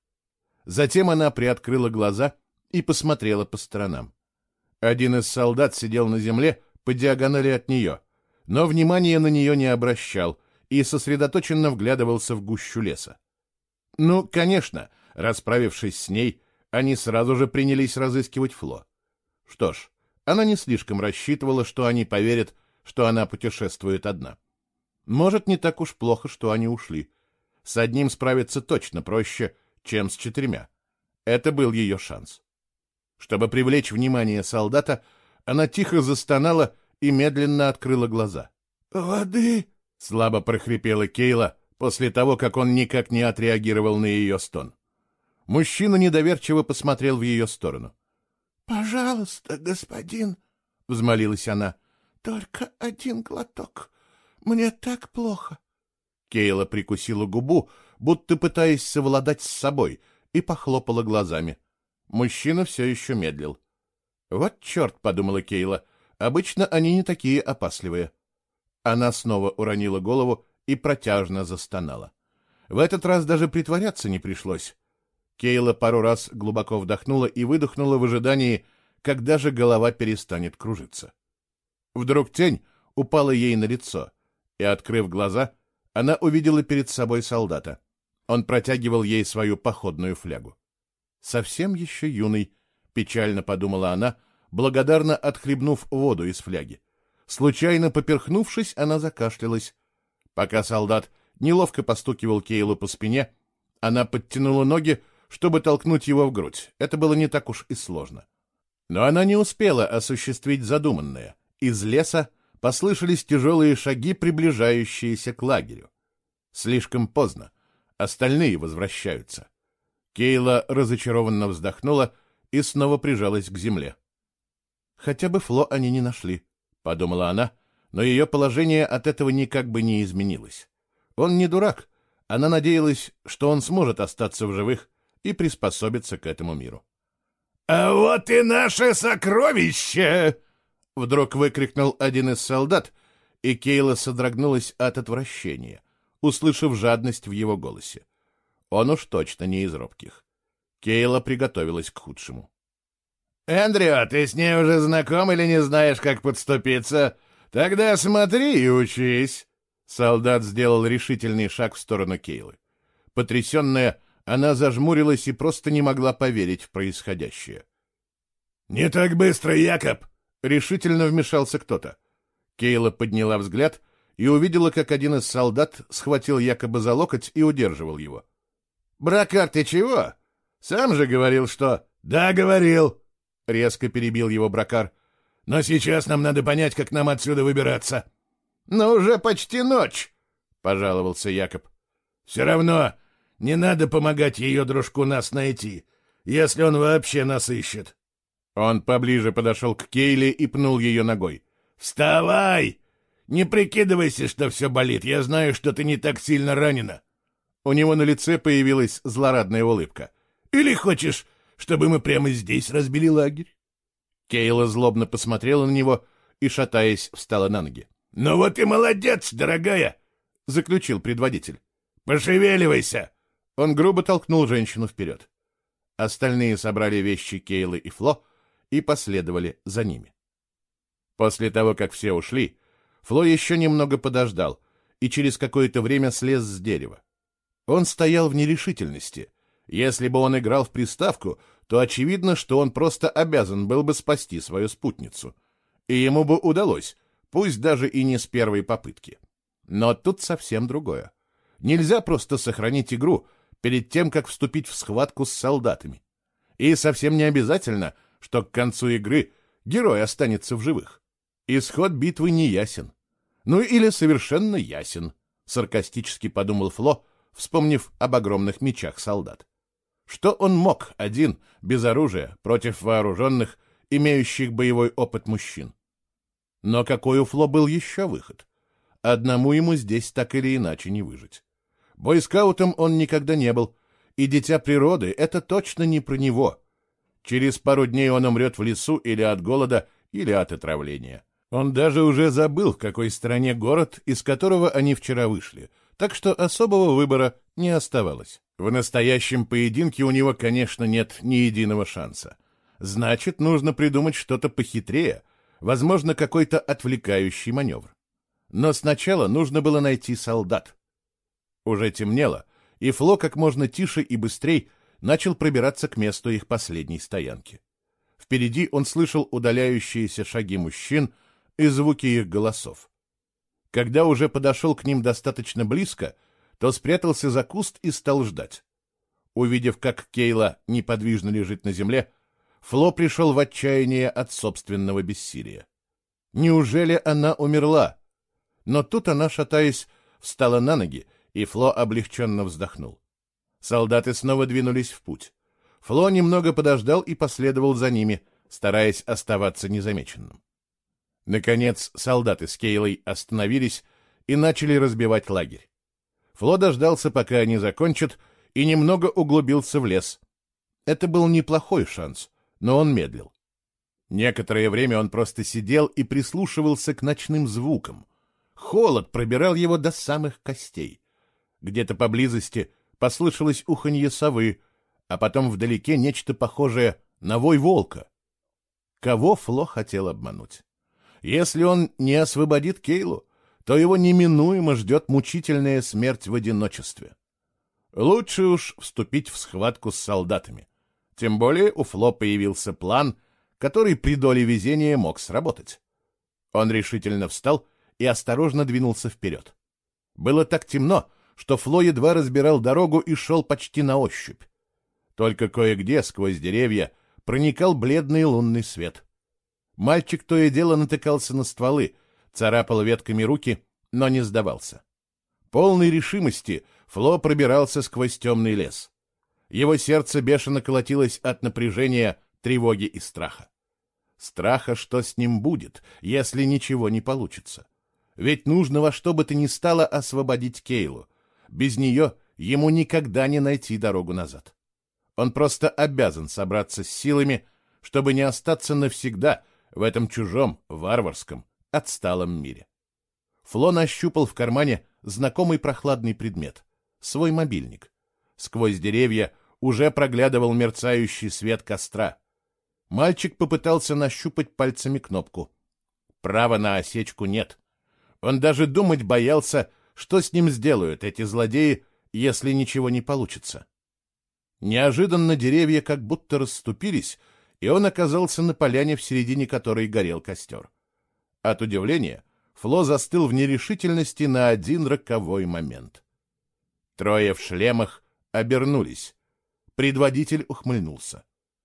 Затем она приоткрыла глаза и посмотрела по сторонам. Один из солдат сидел на земле по диагонали от нее, но внимания на нее не обращал и сосредоточенно вглядывался в гущу леса. Ну, конечно, расправившись с ней, они сразу же принялись разыскивать Фло. Что ж, она не слишком рассчитывала, что они поверят, что она путешествует одна. Может, не так уж плохо, что они ушли. С одним справиться точно проще, чем с 4. Это был ее шанс. Чтобы привлечь внимание солдата, она тихо застонала и медленно открыла глаза. «Воды!» — слабо прохрипела Кейла после того, как он никак не отреагировал на ее стон. Мужчина недоверчиво посмотрел в ее сторону. «Пожалуйста, господин!» — взмолилась она. «Только один глоток. Мне так плохо». Кейла прикусила губу, будто пытаясь совладать с собой, и похлопала глазами. Мужчина все еще медлил. «Вот черт», — подумала Кейла, — «обычно они не такие опасливые». Она снова уронила голову и протяжно застонала. В этот раз даже притворяться не пришлось. Кейла пару раз глубоко вдохнула и выдохнула в ожидании, когда же голова перестанет кружиться. Вдруг тень упала ей на лицо, и, открыв глаза, она увидела перед собой солдата. Он протягивал ей свою походную флягу. «Совсем еще юный», — печально подумала она, благодарно отхлебнув воду из фляги. Случайно поперхнувшись, она закашлялась. Пока солдат неловко постукивал Кейлу по спине, она подтянула ноги, чтобы толкнуть его в грудь. Это было не так уж и сложно. Но она не успела осуществить задуманное. Из леса послышались тяжелые шаги, приближающиеся к лагерю. Слишком поздно. Остальные возвращаются. Кейла разочарованно вздохнула и снова прижалась к земле. «Хотя бы Фло они не нашли», — подумала она, но ее положение от этого никак бы не изменилось. Он не дурак. Она надеялась, что он сможет остаться в живых и приспособиться к этому миру. «А вот и наше сокровище!» — вдруг выкрикнул один из солдат, и Кейла содрогнулась от отвращения, услышав жадность в его голосе. Он уж точно не из робких. Кейла приготовилась к худшему. «Эндрю, ты с ней уже знаком или не знаешь, как подступиться? Тогда смотри и учись!» Солдат сделал решительный шаг в сторону Кейлы. Потрясенная, она зажмурилась и просто не могла поверить в происходящее. «Не так быстро, Якоб!» — решительно вмешался кто-то. Кейла подняла взгляд и увидела, как один из солдат схватил Якоба за локоть и удерживал его. «Бракар, ты чего? Сам же говорил, что...» «Да, говорил!» — резко перебил его Бракар. «Но сейчас нам надо понять, как нам отсюда выбираться». «Но уже почти ночь!» — пожаловался Якоб. «Все равно не надо помогать ее дружку нас найти, если он вообще нас ищет». Он поближе подошел к Кейле и пнул ее ногой. «Вставай! Не прикидывайся, что все болит. Я знаю, что ты не так сильно ранена». У него на лице появилась злорадная улыбка. «Или хочешь, чтобы мы прямо здесь разбили лагерь?» Кейла злобно посмотрела на него и, шатаясь, встала на ноги. «Ну вот и молодец, дорогая!» — заключил предводитель. «Пошевеливайся!» Он грубо толкнул женщину вперед. Остальные собрали вещи Кейлы и Фло и последовали за ними. После того, как все ушли, Фло еще немного подождал и через какое-то время слез с дерева. Он стоял в нерешительности. Если бы он играл в приставку, то очевидно, что он просто обязан был бы спасти свою спутницу. И ему бы удалось, пусть даже и не с первой попытки. Но тут совсем другое. Нельзя просто сохранить игру перед тем, как вступить в схватку с солдатами. И совсем не обязательно, что к концу игры герой останется в живых. Исход битвы не ясен. Ну или совершенно ясен, саркастически подумал Фло, вспомнив об огромных мечах солдат. Что он мог один, без оружия, против вооруженных, имеющих боевой опыт мужчин? Но какой у Фло был еще выход? Одному ему здесь так или иначе не выжить. Бойскаутом он никогда не был, и дитя природы — это точно не про него. Через пару дней он умрет в лесу или от голода, или от отравления. Он даже уже забыл, в какой стране город, из которого они вчера вышли, так что особого выбора не оставалось. В настоящем поединке у него, конечно, нет ни единого шанса. Значит, нужно придумать что-то похитрее, возможно, какой-то отвлекающий маневр. Но сначала нужно было найти солдат. Уже темнело, и Фло как можно тише и быстрей начал пробираться к месту их последней стоянки. Впереди он слышал удаляющиеся шаги мужчин и звуки их голосов. Когда уже подошел к ним достаточно близко, то спрятался за куст и стал ждать. Увидев, как Кейла неподвижно лежит на земле, Фло пришел в отчаяние от собственного бессилия. Неужели она умерла? Но тут она, шатаясь, встала на ноги, и Фло облегченно вздохнул. Солдаты снова двинулись в путь. Фло немного подождал и последовал за ними, стараясь оставаться незамеченным. Наконец, солдаты с Кейлой остановились и начали разбивать лагерь. Фло дождался, пока они закончат, и немного углубился в лес. Это был неплохой шанс, но он медлил. Некоторое время он просто сидел и прислушивался к ночным звукам. Холод пробирал его до самых костей. Где-то поблизости послышалось уханье совы, а потом вдалеке нечто похожее на вой волка. Кого Фло хотел обмануть? Если он не освободит Кейлу, то его неминуемо ждет мучительная смерть в одиночестве. Лучше уж вступить в схватку с солдатами. Тем более у Фло появился план, который при доле везения мог сработать. Он решительно встал и осторожно двинулся вперед. Было так темно, что Фло едва разбирал дорогу и шел почти на ощупь. Только кое-где сквозь деревья проникал бледный лунный свет. Мальчик то и дело натыкался на стволы, царапал ветками руки, но не сдавался. Полной решимости Фло пробирался сквозь темный лес. Его сердце бешено колотилось от напряжения, тревоги и страха. Страха, что с ним будет, если ничего не получится. Ведь нужно во что бы то ни стало освободить Кейлу. Без нее ему никогда не найти дорогу назад. Он просто обязан собраться с силами, чтобы не остаться навсегда в этом чужом, варварском, отсталом мире. Фло нащупал в кармане знакомый прохладный предмет — свой мобильник. Сквозь деревья уже проглядывал мерцающий свет костра. Мальчик попытался нащупать пальцами кнопку. Права на осечку нет. Он даже думать боялся, что с ним сделают эти злодеи, если ничего не получится. Неожиданно деревья как будто расступились, и он оказался на поляне, в середине которой горел костер. От удивления Фло застыл в нерешительности на один роковой момент. Трое в шлемах обернулись. Предводитель ухмыльнулся.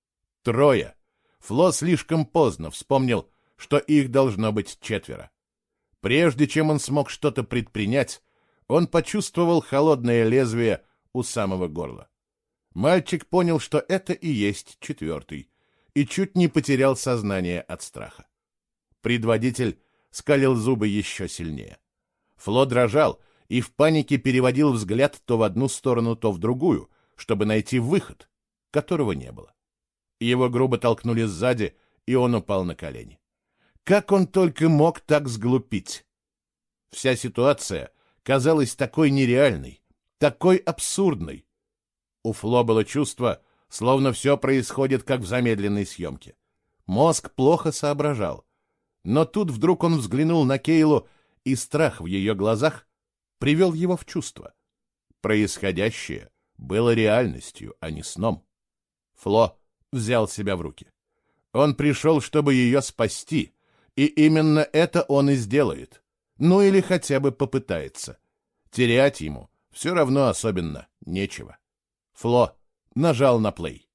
Трое. Фло слишком поздно вспомнил, что их должно быть четверо. Прежде чем он смог что-то предпринять, он почувствовал холодное лезвие у самого горла. Мальчик понял, что это и есть четвертый, и чуть не потерял сознание от страха. Предводитель скалил зубы еще сильнее. Фло дрожал и в панике переводил взгляд то в одну сторону, то в другую, чтобы найти выход, которого не было. Его грубо толкнули сзади, и он упал на колени. Как он только мог так сглупить? Вся ситуация казалась такой нереальной, такой абсурдной. У Фло было чувство, словно все происходит как в замедленной съемке. Мозг плохо соображал. Но тут вдруг он взглянул на Кейлу, и страх в ее глазах привел его в чувство. Происходящее было реальностью, а не сном. Фло взял себя в руки. Он пришел, чтобы ее спасти, и именно это он и сделает. Ну или хотя бы попытается. Терять ему все равно особенно нечего. Фло нажал на плей.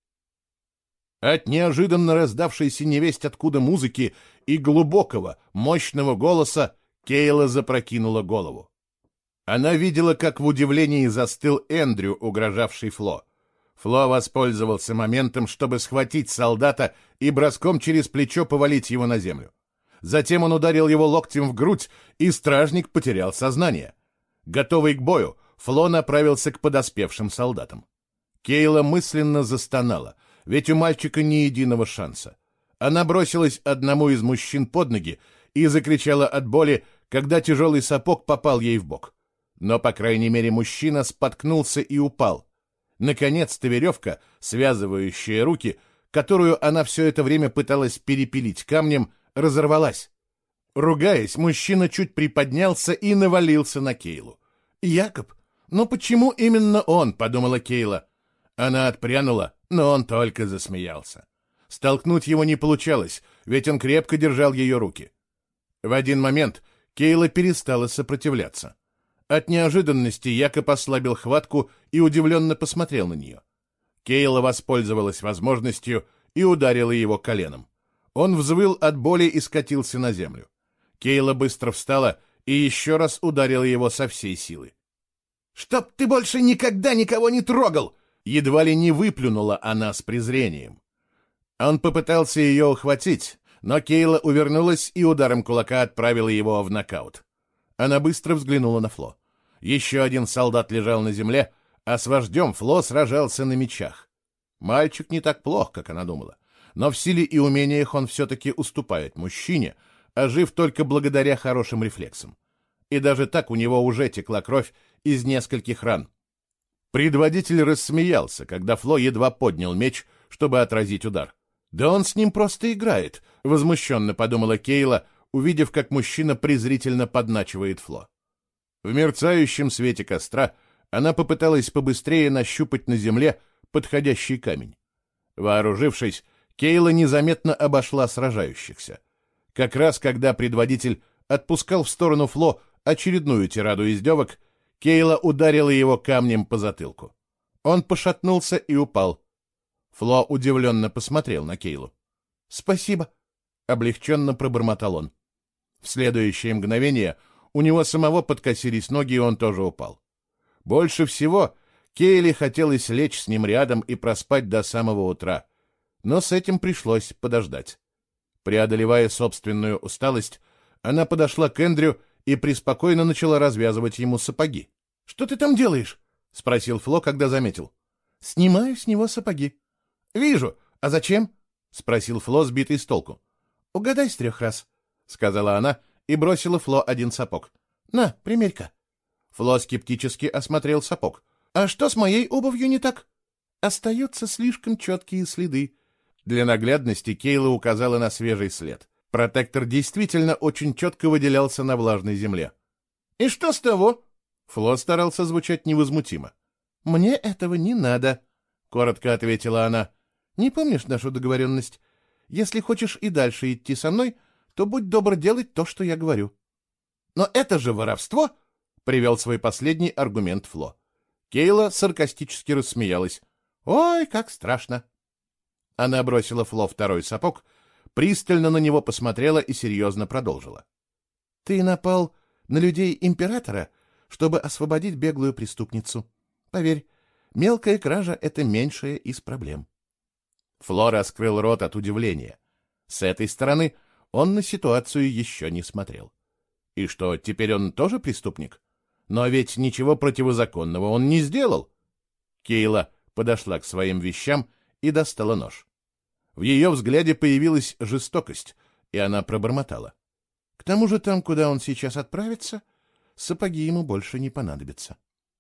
От неожиданно раздавшейся невесть откуда музыки и глубокого, мощного голоса Кейла запрокинула голову. Она видела, как в удивлении застыл Эндрю, угрожавший Фло. Фло воспользовался моментом, чтобы схватить солдата и броском через плечо повалить его на землю. Затем он ударил его локтем в грудь, и стражник потерял сознание. Готовый к бою, Фло направился к подоспевшим солдатам. Кейла мысленно застонала, ведь у мальчика ни единого шанса. Она бросилась одному из мужчин под ноги и закричала от боли, когда тяжелый сапог попал ей в бок. Но, по крайней мере, мужчина споткнулся и упал. Наконец-то веревка, связывающая руки, которую она все это время пыталась перепилить камнем, разорвалась. Ругаясь, мужчина чуть приподнялся и навалился на Кейлу. «Якоб? Но почему именно он?» — подумала Кейла. Она отпрянула, но он только засмеялся. Столкнуть его не получалось, ведь он крепко держал ее руки. В один момент Кейла перестала сопротивляться. От неожиданности Якоб ослабил хватку и удивленно посмотрел на нее. Кейла воспользовалась возможностью и ударила его коленом. Он взвыл от боли и скатился на землю. Кейла быстро встала и еще раз ударила его со всей силы. «Чтоб ты больше никогда никого не трогал!» Едва ли не выплюнула она с презрением. Он попытался ее ухватить, но Кейла увернулась и ударом кулака отправила его в нокаут. Она быстро взглянула на Фло. Еще один солдат лежал на земле, а с вождем Фло сражался на мечах. Мальчик не так плох, как она думала, но в силе и умениях он все-таки уступает мужчине, а жив только благодаря хорошим рефлексам. И даже так у него уже текла кровь из нескольких ран. Предводитель рассмеялся, когда Фло едва поднял меч, чтобы отразить удар. «Да он с ним просто играет», — возмущенно подумала Кейла, увидев, как мужчина презрительно подначивает Фло. В мерцающем свете костра она попыталась побыстрее нащупать на земле подходящий камень. Вооружившись, Кейла незаметно обошла сражающихся. Как раз когда предводитель отпускал в сторону Фло очередную тираду издевок, Кейла ударила его камнем по затылку. Он пошатнулся и упал. Фло удивленно посмотрел на Кейлу. «Спасибо», — облегченно пробормотал он. В следующее мгновение у него самого подкосились ноги, и он тоже упал. Больше всего Кейле хотелось лечь с ним рядом и проспать до самого утра, но с этим пришлось подождать. Преодолевая собственную усталость, она подошла к Эндрю и преспокойно начала развязывать ему сапоги. «Что ты там делаешь?» — спросил Фло, когда заметил. «Снимаю с него сапоги». «Вижу. А зачем?» — спросил Фло, сбитый с толку. «Угадай с 3 раз», — сказала она и бросила Фло один сапог. «На, примерь-ка». Фло скептически осмотрел сапог. «А что с моей обувью не так?» «Остаются слишком четкие следы». Для наглядности Кейла указала на свежий след. Протектор действительно очень четко выделялся на влажной земле. «И что с того?» Фло старался звучать невозмутимо. «Мне этого не надо», — коротко ответила она. «Не помнишь нашу договоренность? Если хочешь и дальше идти со мной, то будь добр делать то, что я говорю». «Но это же воровство!» — привел свой последний аргумент Фло. Кейла саркастически рассмеялась. «Ой, как страшно!» Она бросила Фло второй сапог, пристально на него посмотрела и серьезно продолжила. «Ты напал на людей императора, чтобы освободить беглую преступницу. Поверь, мелкая кража — это меньшая из проблем». Фло раскрыл рот от удивления. С этой стороны он на ситуацию еще не смотрел. И что, теперь он тоже преступник? Но ведь ничего противозаконного он не сделал. Кейла подошла к своим вещам и достала нож. В ее взгляде появилась жестокость, и она пробормотала: «К тому же там, куда он сейчас отправится, сапоги ему больше не понадобятся».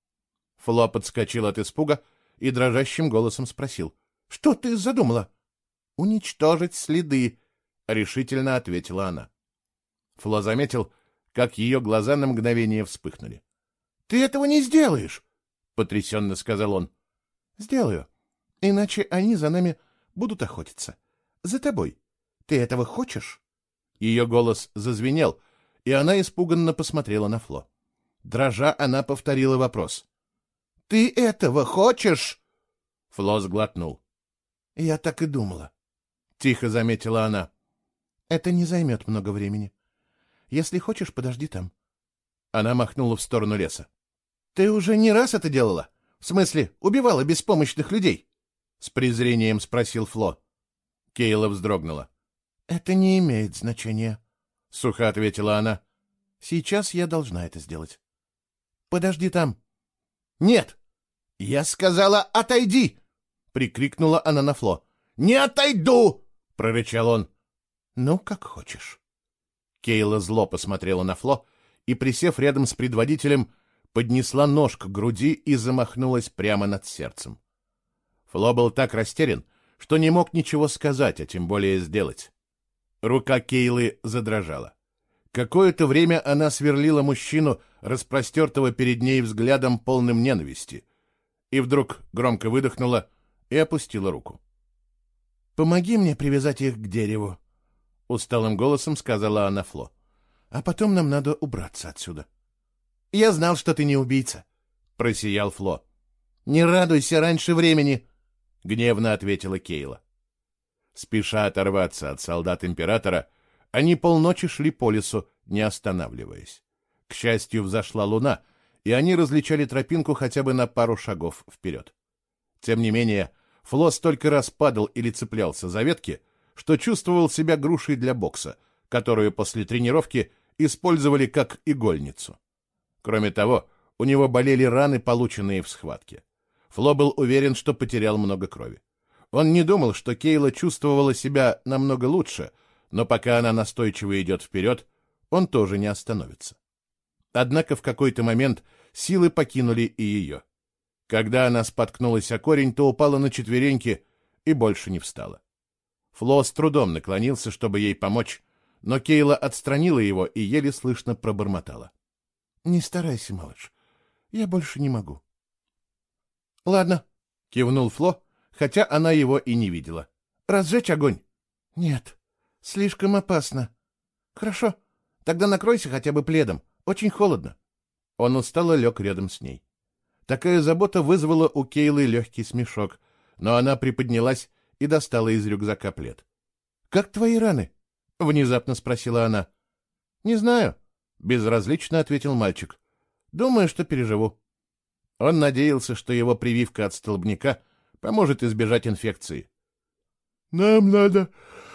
Фло подскочил от испуга и дрожащим голосом спросил: «Что ты задумала?» «Уничтожить следы», — решительно ответила она. Фло заметил, как ее глаза на мгновение вспыхнули. «Ты этого не сделаешь», — потрясенно сказал он. «Сделаю, иначе они за нами будут охотиться. За тобой. Ты этого хочешь?» Ее голос зазвенел, и она испуганно посмотрела на Фло. Дрожа, она повторила вопрос. «Ты этого хочешь?» Фло сглотнул. «Я так и думала», — тихо заметила она. «Это не займет много времени. Если хочешь, подожди там». Она махнула в сторону леса. «Ты уже не раз это делала? В смысле, убивала беспомощных людей?» — с презрением спросил Фло. Кейла вздрогнула. «Это не имеет значения», — сухо ответила она. «Сейчас я должна это сделать. Подожди там». «Нет! Я сказала, отойди!» — прикрикнула она на Фло. «Не отойду!» — прорычал он. «Ну, как хочешь». Кейла зло посмотрела на Фло и, присев рядом с предводителем, поднесла нож к груди и замахнулась прямо над сердцем. Фло был так растерян, что не мог ничего сказать, а тем более сделать. Рука Кейлы задрожала. Какое-то время она сверлила мужчину, распростертого перед ней взглядом, полным ненависти, и вдруг громко выдохнула и опустила руку. «Помоги мне привязать их к дереву», — усталым голосом сказала она Фло. «А потом нам надо убраться отсюда». «Я знал, что ты не убийца», — просиял Фло. «Не радуйся раньше времени», — гневно ответила Кейла. Спеша оторваться от солдат императора, они полночи шли по лесу, не останавливаясь. К счастью, взошла луна, и они различали тропинку хотя бы на пару шагов вперед. Тем не менее, Фло столько раз падал или цеплялся за ветки, что чувствовал себя грушей для бокса, которую после тренировки использовали как игольницу. Кроме того, у него болели раны, полученные в схватке. Фло был уверен, что потерял много крови. Он не думал, что Кейла чувствовала себя намного лучше, но пока она настойчиво идет вперед, он тоже не остановится. Однако в какой-то момент силы покинули и ее. Когда она споткнулась о корень, то упала на четвереньки и больше не встала. Фло с трудом наклонился, чтобы ей помочь, но Кейла отстранила его и еле слышно пробормотала: «Не старайся, малыш, я больше не могу». «Ладно», — кивнул Фло, хотя она его и не видела. «Разжечь огонь?» «Нет, слишком опасно». «Хорошо, тогда накройся хотя бы пледом, очень холодно». Он устало лег рядом с ней. Такая забота вызвала у Кейлы легкий смешок, но она приподнялась и достала из рюкзака плед. «Как твои раны?» — внезапно спросила она. «Не знаю», — безразлично ответил мальчик. «Думаю, что переживу». Он надеялся, что его прививка от столбняка поможет избежать инфекции. «Нам надо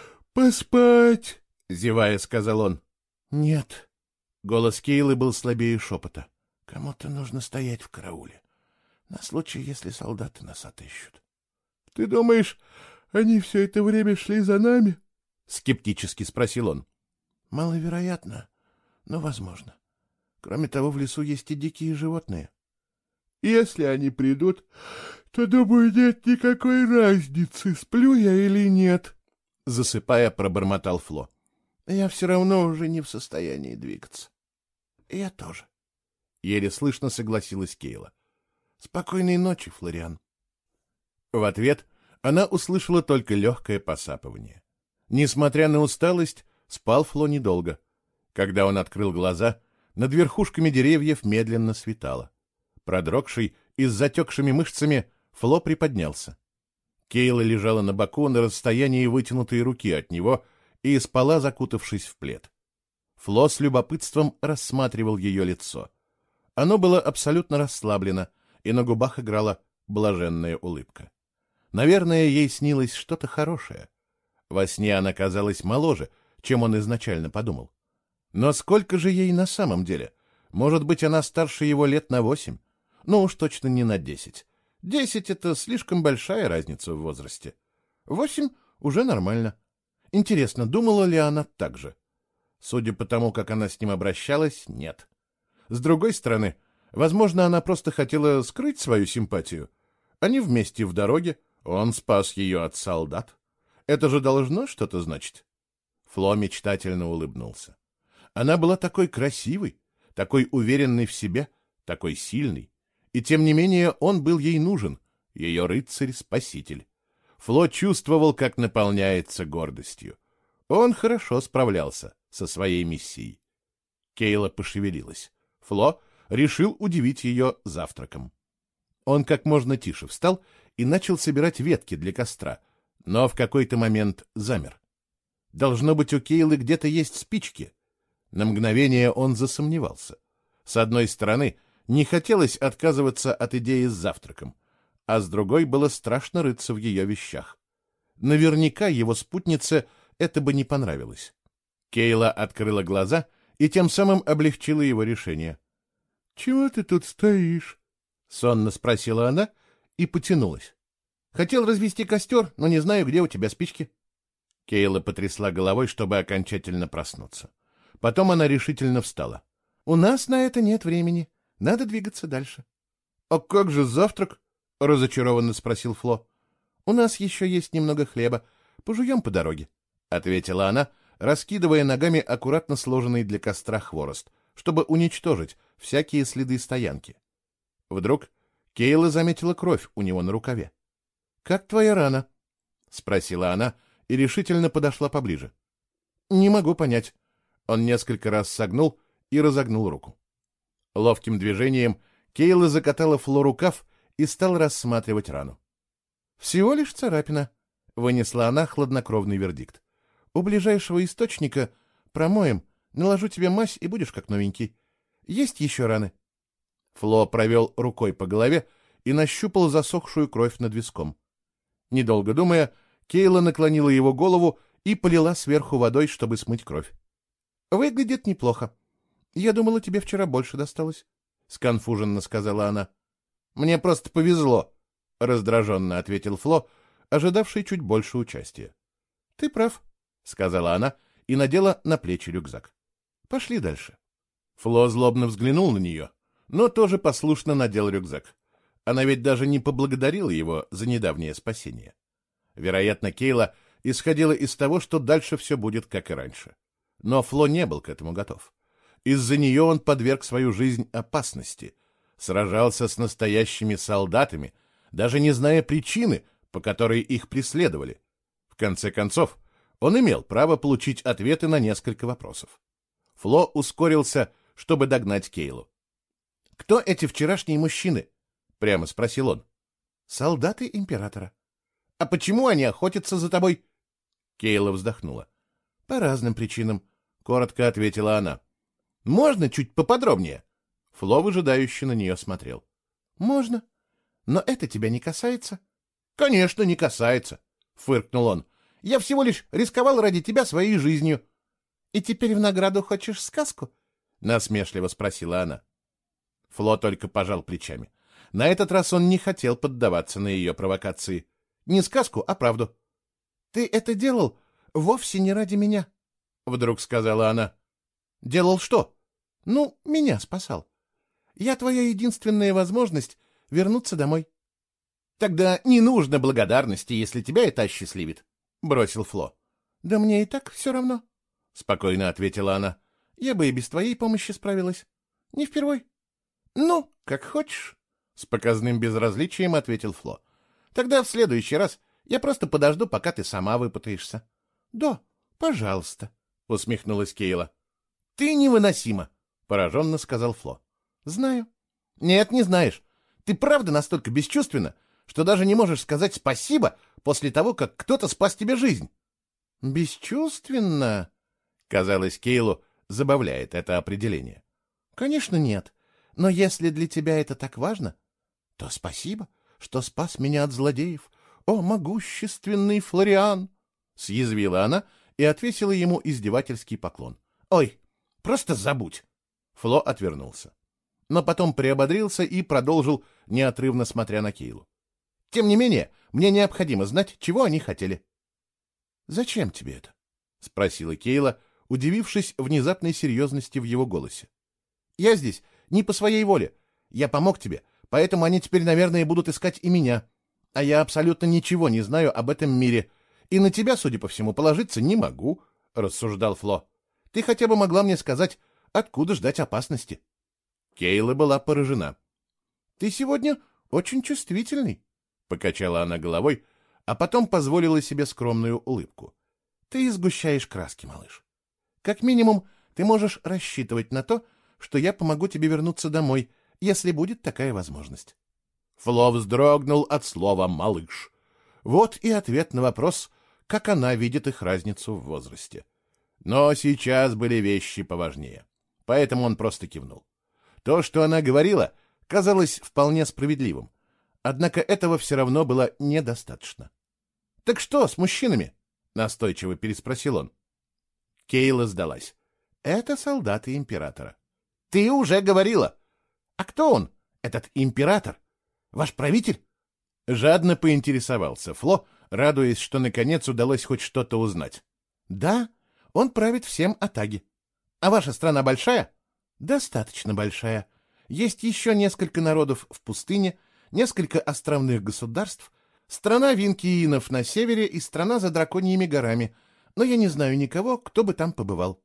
поспать», — зевая, сказал он. «Нет». Голос Кейлы был слабее шепота. «Кому-то нужно стоять в карауле, на случай, если солдаты нас отыщут». «Ты думаешь, они все это время шли за нами?» — скептически спросил он. «Маловероятно, но возможно. Кроме того, в лесу есть и дикие животные». «Если они придут, то, думаю, нет никакой разницы, сплю я или нет», — засыпая, пробормотал Фло. «Я все равно уже не в состоянии двигаться». «Я тоже», — еле слышно согласилась Кейла. «Спокойной ночи, Флориан». В ответ она услышала только легкое посапывание. Несмотря на усталость, спал Фло недолго. Когда он открыл глаза, над верхушками деревьев медленно светало. Продрогший и с затекшими мышцами, Фло приподнялся. Кейла лежала на боку на расстоянии вытянутой руки от него и спала, закутавшись в плед. Фло с любопытством рассматривал ее лицо. Оно было абсолютно расслаблено, и на губах играла блаженная улыбка. Наверное, ей снилось что-то хорошее. Во сне она казалась моложе, чем он изначально подумал. Но сколько же ей на самом деле? Может быть, она старше его лет на 8, но уж точно не на 10. 10 — это слишком большая разница в возрасте. 8 — уже нормально. Интересно, думала ли она так же? Судя по тому, как она с ним обращалась, нет. С другой стороны, возможно, она просто хотела скрыть свою симпатию. Они вместе в дороге, он спас ее от солдат. Это же должно что-то значить. Фло мечтательно улыбнулся. Она была такой красивой, такой уверенной в себе, такой сильной. И тем не менее он был ей нужен, ее рыцарь-спаситель. Фло чувствовал, как наполняется гордостью. Он хорошо справлялся со своей миссией. Кейла пошевелилась. Фло решил удивить ее завтраком. Он как можно тише встал и начал собирать ветки для костра, но в какой-то момент замер. Должно быть, у Кейлы где-то есть спички. На мгновение он засомневался. С одной стороны, не хотелось отказываться от идеи с завтраком, а с другой было страшно рыться в ее вещах. Наверняка его спутнице это бы не понравилось. Кейла открыла глаза и тем самым облегчила его решение. — Чего ты тут стоишь? — сонно спросила она и потянулась. — Хотел развести костер, но не знаю, где у тебя спички. Кейла потрясла головой, чтобы окончательно проснуться. Потом она решительно встала. — У нас на это нет времени. Надо двигаться дальше. — А как же завтрак? — разочарованно спросил Фло. — У нас еще есть немного хлеба. Пожуем по дороге, — ответила она, раскидывая ногами аккуратно сложенный для костра хворост, чтобы уничтожить всякие следы стоянки. Вдруг Кейла заметила кровь у него на рукаве. — Как твоя рана? — спросила она и решительно подошла поближе. — Не могу понять. Он несколько раз согнул и разогнул руку. Ловким движением Кейла закатала Фло рукав и стала рассматривать рану. — Всего лишь царапина, — вынесла она хладнокровный вердикт. — У ближайшего источника промоем, наложу тебе мазь и будешь как новенький. Есть еще раны? Фло провел рукой по голове и нащупал засохшую кровь над виском. Недолго думая, Кейла наклонила его голову и полила сверху водой, чтобы смыть кровь. — Выглядит неплохо. Я думала, тебе вчера больше досталось, — сконфуженно сказала она. — Мне просто повезло, — раздраженно ответил Фло, ожидавший чуть больше участия. — Ты прав, — сказала она и надела на плечи рюкзак. — Пошли дальше. Фло злобно взглянул на нее, но тоже послушно надел рюкзак. Она ведь даже не поблагодарила его за недавнее спасение. Вероятно, Кейла исходила из того, что дальше все будет как и раньше. Но Фло не был к этому готов. Из-за нее он подверг свою жизнь опасности, сражался с настоящими солдатами, даже не зная причины, по которой их преследовали. В конце концов, он имел право получить ответы на несколько вопросов. Фло ускорился, чтобы догнать Кейлу. — Кто эти вчерашние мужчины? — прямо спросил он. — Солдаты императора. — А почему они охотятся за тобой? Кейла вздохнула. — По разным причинам, — коротко ответила она. — Можно чуть поподробнее? Фло выжидающе на нее смотрел. — Можно. Но это тебя не касается? — Конечно, не касается, — фыркнул он. — Я всего лишь рисковал ради тебя своей жизнью. — И теперь в награду хочешь сказку? — насмешливо спросила она. Фло только пожал плечами. На этот раз он не хотел поддаваться на ее провокации. Не сказку, а правду. — Ты это делал вовсе не ради меня, — вдруг сказала она. — Делал что? — Ну, меня спасал. Я твоя единственная возможность вернуться домой. — Тогда не нужно благодарности, если тебя это осчастливит, — бросил Фло. — Да мне и так все равно, — спокойно ответила она. — Я бы и без твоей помощи справилась. Не впервой. — Ну, как хочешь, — с показным безразличием ответил Фло. — Тогда в следующий раз я просто подожду, пока ты сама выпутаешься. — Да, пожалуйста, — усмехнулась Кейла. — Ты невыносима, — пораженно сказал Фло. — Знаю. — Нет, не знаешь. Ты правда настолько бесчувственна, что даже не можешь сказать спасибо после того, как кто-то спас тебе жизнь. — Бесчувственно? — казалось, Кейлу забавляет это определение. — Конечно, нет. Но если для тебя это так важно, то спасибо, что спас меня от злодеев. О, могущественный Флориан! — съязвила она и отвесила ему издевательский поклон. — Ой, просто забудь! Фло отвернулся. Но потом приободрился и продолжил, неотрывно смотря на Кейлу. «Тем не менее, мне необходимо знать, чего они хотели». «Зачем тебе это?» — спросила Кейла, удивившись внезапной серьезности в его голосе. «Я здесь не по своей воле. Я помог тебе, поэтому они теперь, наверное, будут искать и меня. А я абсолютно ничего не знаю об этом мире. И на тебя, судя по всему, положиться не могу», — рассуждал Фло. «Ты хотя бы могла мне сказать, откуда ждать опасности». Кейла была поражена. «Ты сегодня очень чувствительный», — покачала она головой, а потом позволила себе скромную улыбку. «Ты сгущаешь краски, малыш. Как минимум, ты можешь рассчитывать на то, что я помогу тебе вернуться домой, если будет такая возможность». Фло вздрогнул от слова «малыш». Вот и ответ на вопрос, как она видит их разницу в возрасте. Но сейчас были вещи поважнее, поэтому он просто кивнул. То, что она говорила, казалось вполне справедливым, однако этого все равно было недостаточно. «Так что с мужчинами?» — настойчиво переспросил он. Кейла сдалась. «Это солдаты императора». «Ты уже говорила». «А кто он, этот император? Ваш правитель?» Жадно поинтересовался Фло, радуясь, что наконец удалось хоть что-то узнать. «Да, он правит всем Атаги. А ваша страна большая?» «Достаточно большая. Есть еще несколько народов в пустыне, несколько островных государств, страна винкиинов на севере и страна за драконьими горами, но я не знаю никого, кто бы там побывал».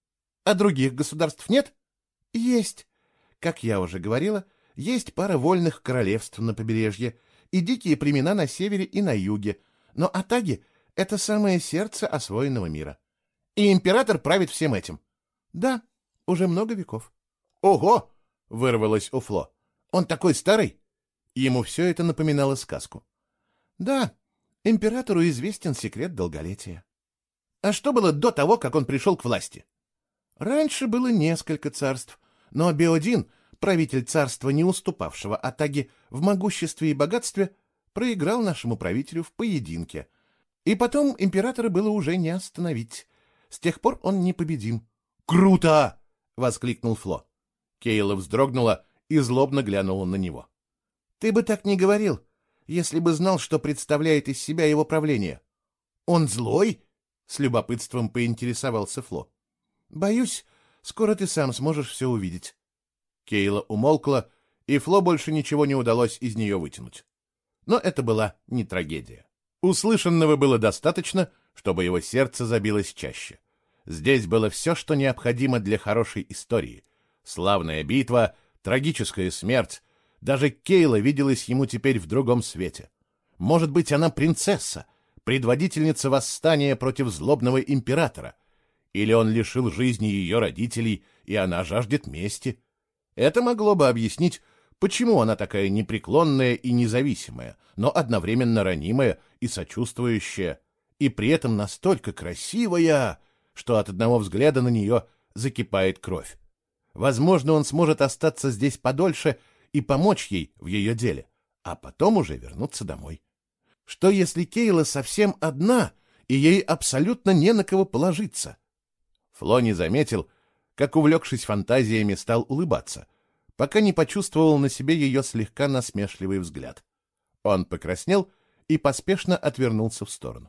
«А других государств нет?» «Есть. Как я уже говорила, есть пара вольных королевств на побережье и дикие племена на севере и на юге, но Атаги — это самое сердце освоенного мира. И император правит всем этим?» «Да, уже много веков». «Ого!» — вырвалось у Фло. «Он такой старый?» Ему все это напоминало сказку. «Да, императору известен секрет долголетия». «А что было до того, как он пришел к власти?» «Раньше было несколько царств, но Беодин, правитель царства, не уступавшего Атаге в могуществе и богатстве, проиграл нашему правителю в поединке. И потом императора было уже не остановить. С тех пор он непобедим». «Круто!» — воскликнул Фло. Кейла вздрогнула и злобно глянула на него. «Ты бы так не говорил, если бы знал, что представляет из себя его правление». «Он злой?» — с любопытством поинтересовался Фло. «Боюсь, скоро ты сам сможешь все увидеть». Кейла умолкла, и Фло больше ничего не удалось из нее вытянуть. Но это была не трагедия. Услышанного было достаточно, чтобы его сердце забилось чаще. Здесь было все, что необходимо для хорошей истории. Славная битва, трагическая смерть. Даже Кейла виделась ему теперь в другом свете. Может быть, она принцесса, предводительница восстания против злобного императора. Или он лишил жизни ее родителей, и она жаждет мести. Это могло бы объяснить, почему она такая непреклонная и независимая, но одновременно ранимая и сочувствующая, и при этом настолько красивая, что от одного взгляда на нее закипает кровь. Возможно, он сможет остаться здесь подольше и помочь ей в ее деле, а потом уже вернуться домой. Что если Кейла совсем одна, и ей абсолютно не на кого положиться? Фло не заметил, как, увлекшись фантазиями, стал улыбаться, пока не почувствовал на себе ее слегка насмешливый взгляд. Он покраснел и поспешно отвернулся в сторону.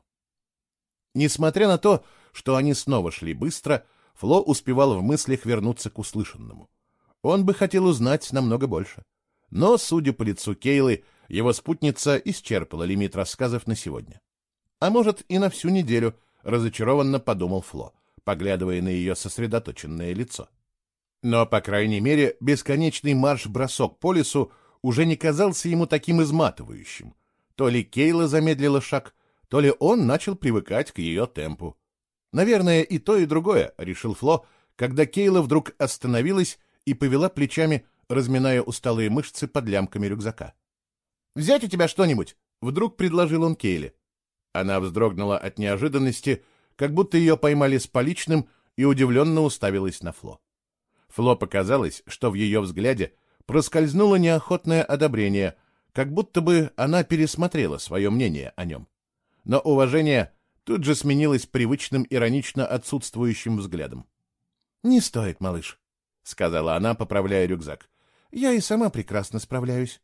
Несмотря на то, что они снова шли быстро, Фло успевал в мыслях вернуться к услышанному. Он бы хотел узнать намного больше. Но, судя по лицу Кейлы, его спутница исчерпала лимит рассказов на сегодня. А может, и на всю неделю, разочарованно подумал Фло, поглядывая на ее сосредоточенное лицо. Но, по крайней мере, бесконечный марш-бросок по лесу уже не казался ему таким изматывающим. То ли Кейла замедлила шаг, то ли он начал привыкать к ее темпу. Наверное, и то, и другое, решил Фло, когда Кейла вдруг остановилась и повела плечами, разминая усталые мышцы под лямками рюкзака. «Взять у тебя что-нибудь?» — вдруг предложил он Кейле. Она вздрогнула от неожиданности, как будто ее поймали с поличным, и удивленно уставилась на Фло. Фло показалось, что в ее взгляде проскользнуло неохотное одобрение, как будто бы она пересмотрела свое мнение о нем. Но уважение тут же сменилось привычным иронично отсутствующим взглядом. «Не стоит, малыш», — сказала она, поправляя рюкзак. «Я и сама прекрасно справляюсь».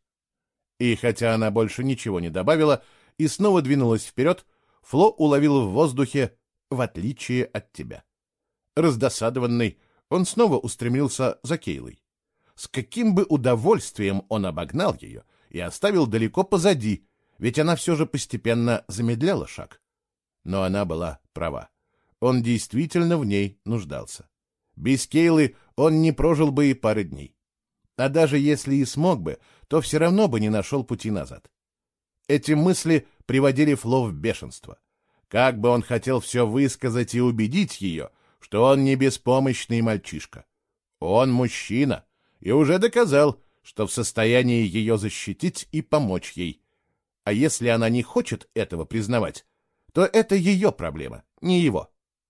И хотя она больше ничего не добавила и снова двинулась вперед, Фло уловил в воздухе «в отличие от тебя». Раздосадованный, он снова устремился за Кейлой. С каким бы удовольствием он обогнал ее и оставил далеко позади, ведь она все же постепенно замедляла шаг. Но она была права. Он действительно в ней нуждался. Без Кейлы он не прожил бы и пары дней. А даже если и смог бы, то все равно бы не нашел пути назад. Эти мысли приводили Фло в бешенство. Как бы он хотел все высказать и убедить ее, что он не беспомощный мальчишка. Он мужчина и уже доказал, что в состоянии ее защитить и помочь ей. А если она не хочет этого признавать, то это ее проблема, не его.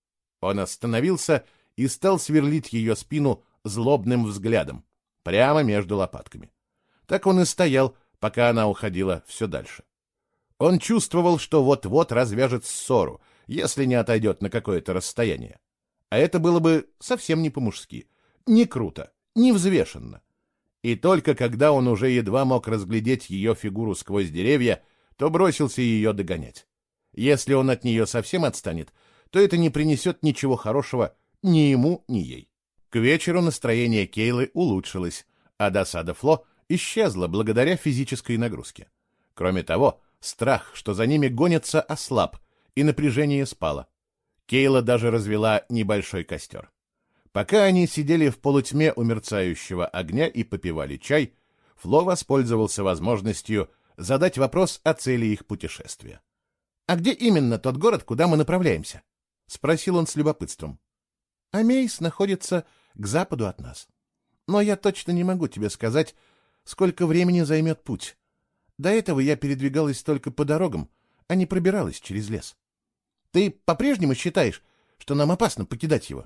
Он остановился и стал сверлить ее спину злобным взглядом, прямо между лопатками. Так он и стоял, пока она уходила все дальше. Он чувствовал, что вот-вот развяжет ссору, если не отойдет на какое-то расстояние. А это было бы совсем не по-мужски, не круто, не взвешенно. И только когда он уже едва мог разглядеть ее фигуру сквозь деревья, то бросился ее догонять. Если он от нее совсем отстанет, то это не принесет ничего хорошего ни ему, ни ей. К вечеру настроение Кейлы улучшилось, а досада Фло исчезла благодаря физической нагрузке. Кроме того, страх, что за ними гонятся, ослаб, и напряжение спало. Кейла даже развела небольшой костер. Пока они сидели в полутьме у мерцающего огня и попивали чай, Фло воспользовался возможностью задать вопрос о цели их путешествия. «А где именно тот город, куда мы направляемся?» — спросил он с любопытством. «Амейс находится к западу от нас. Но я точно не могу тебе сказать, сколько времени займет путь. До этого я передвигалась только по дорогам, а не пробиралась через лес. Ты по-прежнему считаешь, что нам опасно покидать его?»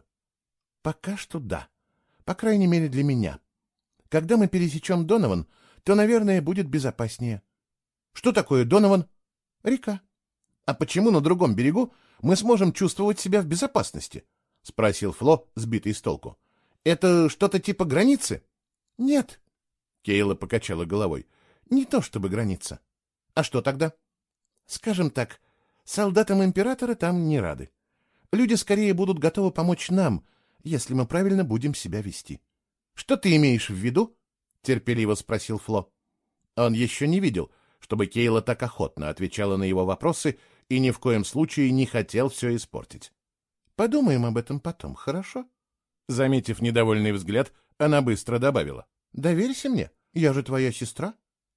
«Пока что да. По крайней мере, для меня. Когда мы пересечем Донован, то, наверное, будет безопаснее». «Что такое Донован?» «Река». «А почему на другом берегу мы сможем чувствовать себя в безопасности?» — спросил Фло, сбитый с толку. «Это что-то типа границы?» «Нет», — Кейла покачала головой. «Не то чтобы граница». «А что тогда?» «Скажем так, солдатам императора там не рады. Люди скорее будут готовы помочь нам, если мы правильно будем себя вести». «Что ты имеешь в виду?» — терпеливо спросил Фло. Он еще не видел, чтобы Кейла так охотно отвечала на его вопросы и ни в коем случае не хотел все испортить. «Подумаем об этом потом, хорошо?» Заметив недовольный взгляд, она быстро добавила. «Доверься мне, я же твоя сестра».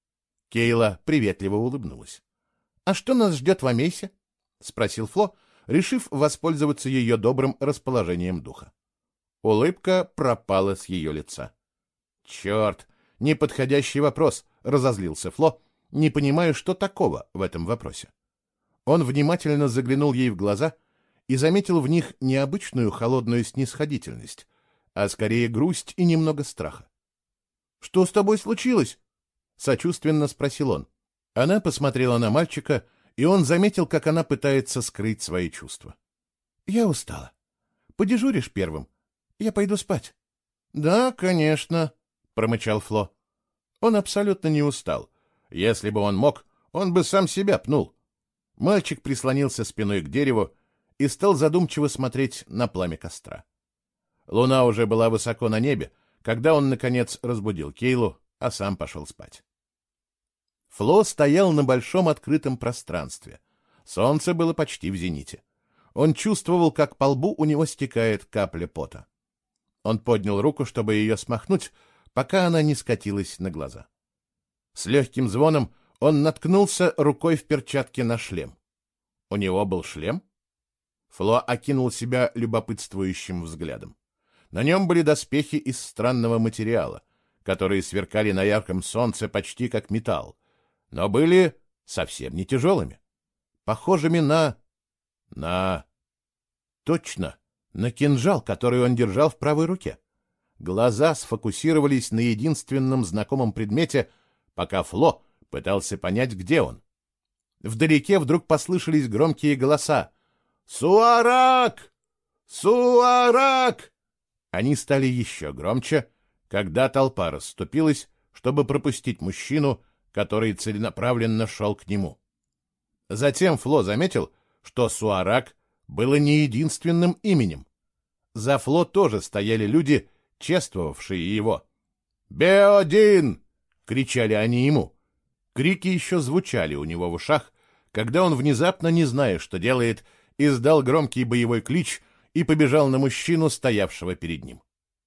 Кейла приветливо улыбнулась. «А что нас ждет в Амейсе?» — спросил Фло, решив воспользоваться ее добрым расположением духа. Улыбка пропала с ее лица. «Черт, неподходящий вопрос», — разозлился Фло, не понимая, что такого в этом вопросе. Он внимательно заглянул ей в глаза и заметил в них необычную холодную снисходительность, а скорее грусть и немного страха. «Что с тобой случилось?» — сочувственно спросил он. Она посмотрела на мальчика, и он заметил, как она пытается скрыть свои чувства. «Я устала. Подежуришь первым? Я пойду спать». «Да, конечно», — промычал Фло. Он абсолютно не устал. Если бы он мог, он бы сам себя пнул. Мальчик прислонился спиной к дереву и стал задумчиво смотреть на пламя костра. Луна уже была высоко на небе, когда он, наконец, разбудил Кейлу, а сам пошел спать. Фло стоял на большом открытом пространстве. Солнце было почти в зените. Он чувствовал, как по лбу у него стекает капля пота. Он поднял руку, чтобы ее смахнуть, пока она не скатилась на глаза. С легким звоном он наткнулся рукой в перчатке на шлем. У него был шлем? Фло окинул себя любопытствующим взглядом. На нем были доспехи из странного материала, которые сверкали на ярком солнце почти как металл, но были совсем не тяжелыми, похожими на... Точно, на кинжал, который он держал в правой руке. Глаза сфокусировались на единственном знакомом предмете, пока Фло пытался понять, где он. Вдалеке вдруг послышались громкие голоса. «Суарак! Суарак!» Они стали еще громче, когда толпа расступилась, чтобы пропустить мужчину, который целенаправленно шел к нему. Затем Фло заметил, что Суарак было не единственным именем. За Фло тоже стояли люди, чествовавшие его. «Беодин!» — кричали они ему. Крики еще звучали у него в ушах, когда он, внезапно не зная, что делает, издал громкий боевой клич и побежал на мужчину, стоявшего перед ним.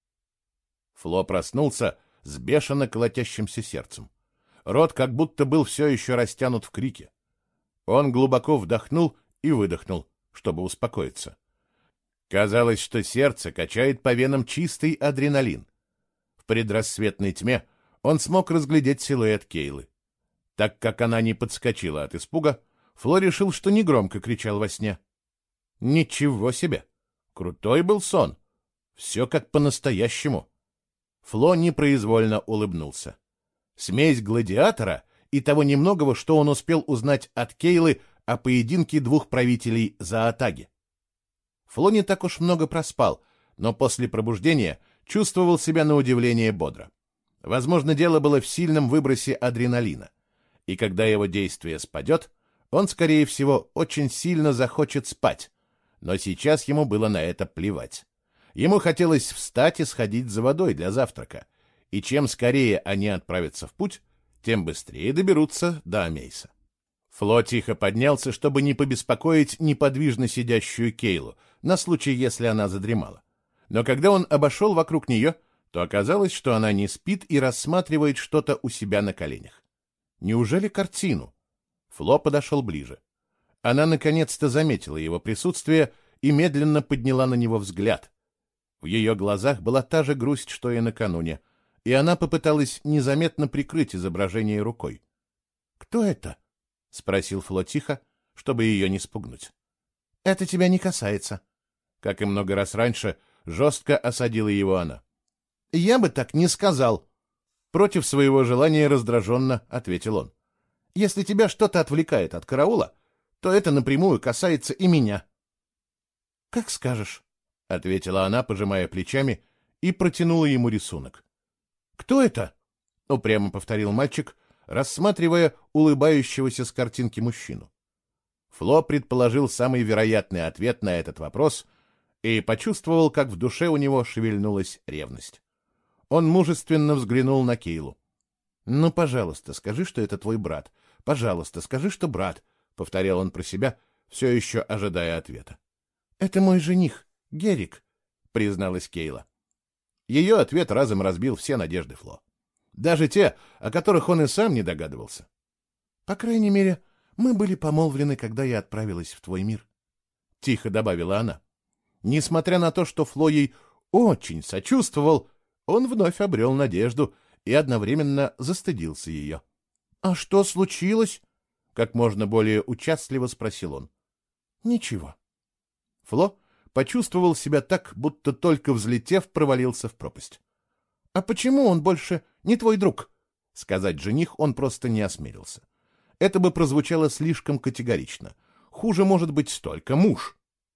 Фло проснулся с бешено колотящимся сердцем. Рот как будто был все еще растянут в крике. Он глубоко вдохнул и выдохнул, чтобы успокоиться. Казалось, что сердце качает по венам чистый адреналин. В предрассветной тьме он смог разглядеть силуэт Кейлы. Так как она не подскочила от испуга, Фло решил, что негромко кричал во сне. Ничего себе! Крутой был сон. Все как по-настоящему. Фло непроизвольно улыбнулся. Смесь гладиатора и того немногого, что он успел узнать от Кейлы о поединке двух правителей Заатаги. Фло не так уж много проспал, но после пробуждения чувствовал себя на удивление бодро. Возможно, дело было в сильном выбросе адреналина. И когда его действие спадет, он, скорее всего, очень сильно захочет спать. Но сейчас ему было на это плевать. Ему хотелось встать и сходить за водой для завтрака. И чем скорее они отправятся в путь, тем быстрее доберутся до Амейса. Фло тихо поднялся, чтобы не побеспокоить неподвижно сидящую Кейлу, на случай, если она задремала. Но когда он обошел вокруг нее, то оказалось, что она не спит и рассматривает что-то у себя на коленях. Неужели картину? Фло подошел ближе. Она наконец-то заметила его присутствие и медленно подняла на него взгляд. В ее глазах была та же грусть, что и накануне, и она попыталась незаметно прикрыть изображение рукой. «Кто это?» — спросил Фло тихо, чтобы ее не спугнуть. «Это тебя не касается». Как и много раз раньше, жестко осадила его она. «Я бы так не сказал», — против своего желания раздраженно ответил он. «Если тебя что-то отвлекает от караула, то это напрямую касается и меня». «Как скажешь», — ответила она, пожимая плечами, и протянула ему рисунок. «Кто это?» — упрямо повторил мальчик, рассматривая улыбающегося с картинки мужчину. Фло предположил самый вероятный ответ на этот вопрос и почувствовал, как в душе у него шевельнулась ревность. Он мужественно взглянул на Кейлу. «Ну, пожалуйста, скажи, что это твой брат. Пожалуйста, скажи, что брат», — повторял он про себя, все еще ожидая ответа. «Это мой жених, Герик», — призналась Кейла. Ее ответ разом разбил все надежды Фло. Даже те, о которых он и сам не догадывался. «По крайней мере, мы были помолвлены, когда я отправилась в твой мир», — тихо добавила она. Несмотря на то, что Фло ей очень сочувствовал, он вновь обрел надежду и одновременно застыдился ее. «А что случилось?» — как можно более участливо спросил он. «Ничего». Фло почувствовал себя так, будто только взлетев, провалился в пропасть. «А почему он больше не твой друг?» Сказать жених он просто не осмелился. Это бы прозвучало слишком категорично. Хуже может быть только муж.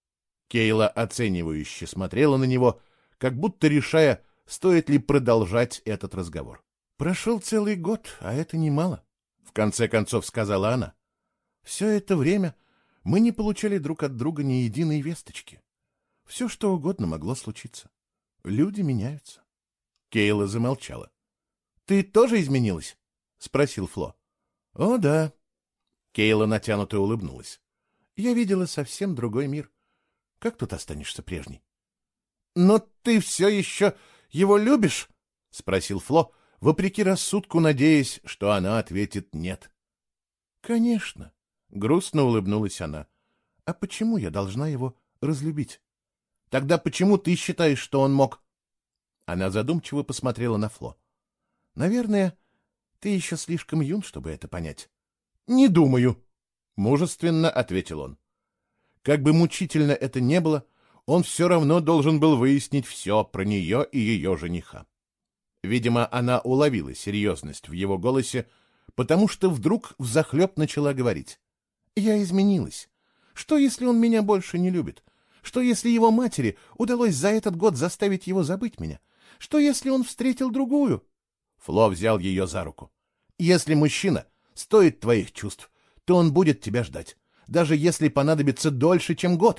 Кейла оценивающе смотрела на него, как будто решая, стоит ли продолжать этот разговор. «Прошел целый год, а это немало», — в конце концов сказала она. «Все это время мы не получали друг от друга ни единой весточки. Все, что угодно могло случиться. Люди меняются». Кейла замолчала. «Ты тоже изменилась?» — спросил Фло. «О, да». Кейла натянуто улыбнулась. «Я видела совсем другой мир. Как тут останешься прежней?» «Но ты все еще его любишь?» — спросил Фло, вопреки рассудку, надеясь, что она ответит «нет». «Конечно», — грустно улыбнулась она. «А почему я должна его разлюбить? Тогда почему ты считаешь, что он мог...» Она задумчиво посмотрела на Фло. «Наверное, ты еще слишком юн, чтобы это понять». «Не думаю», — мужественно ответил он. Как бы мучительно это не было, он все равно должен был выяснить все про нее и ее жениха. Видимо, она уловила серьезность в его голосе, потому что вдруг взахлеб начала говорить. «Я изменилась. Что, если он меня больше не любит? Что если его матери удалось за этот год заставить его забыть меня? Что если он встретил другую? Фло взял ее за руку. Если мужчина стоит твоих чувств, то он будет тебя ждать, даже если понадобится дольше, чем год.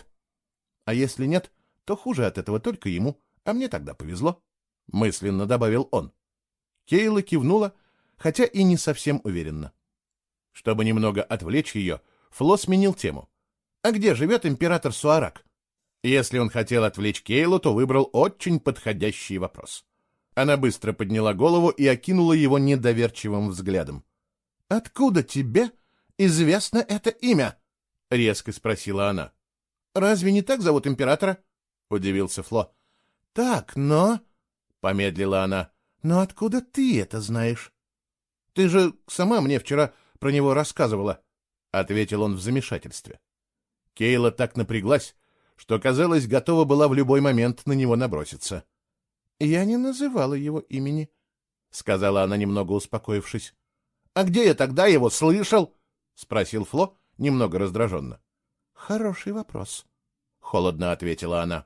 А если нет, то хуже от этого только ему, а мне тогда повезло, — мысленно добавил он. Кейла кивнула, хотя и не совсем уверенно. Чтобы немного отвлечь ее, Фло сменил тему. А где живет император Суарак? Если он хотел отвлечь Кейлу, то выбрал очень подходящий вопрос. Она быстро подняла голову и окинула его недоверчивым взглядом. — Откуда тебе известно это имя? — резко спросила она. — Разве не так зовут императора? — удивился Фло. — Так, но... — помедлила она. — Но откуда ты это знаешь? — Ты же сама мне вчера про него рассказывала, — ответил он в замешательстве. Кейла так напряглась, что, казалось, готова была в любой момент на него наброситься. — Я не называла его имени, — сказала она, немного успокоившись. — А где я тогда его слышал? — спросил Фло, немного раздраженно. — Хороший вопрос, — холодно ответила она.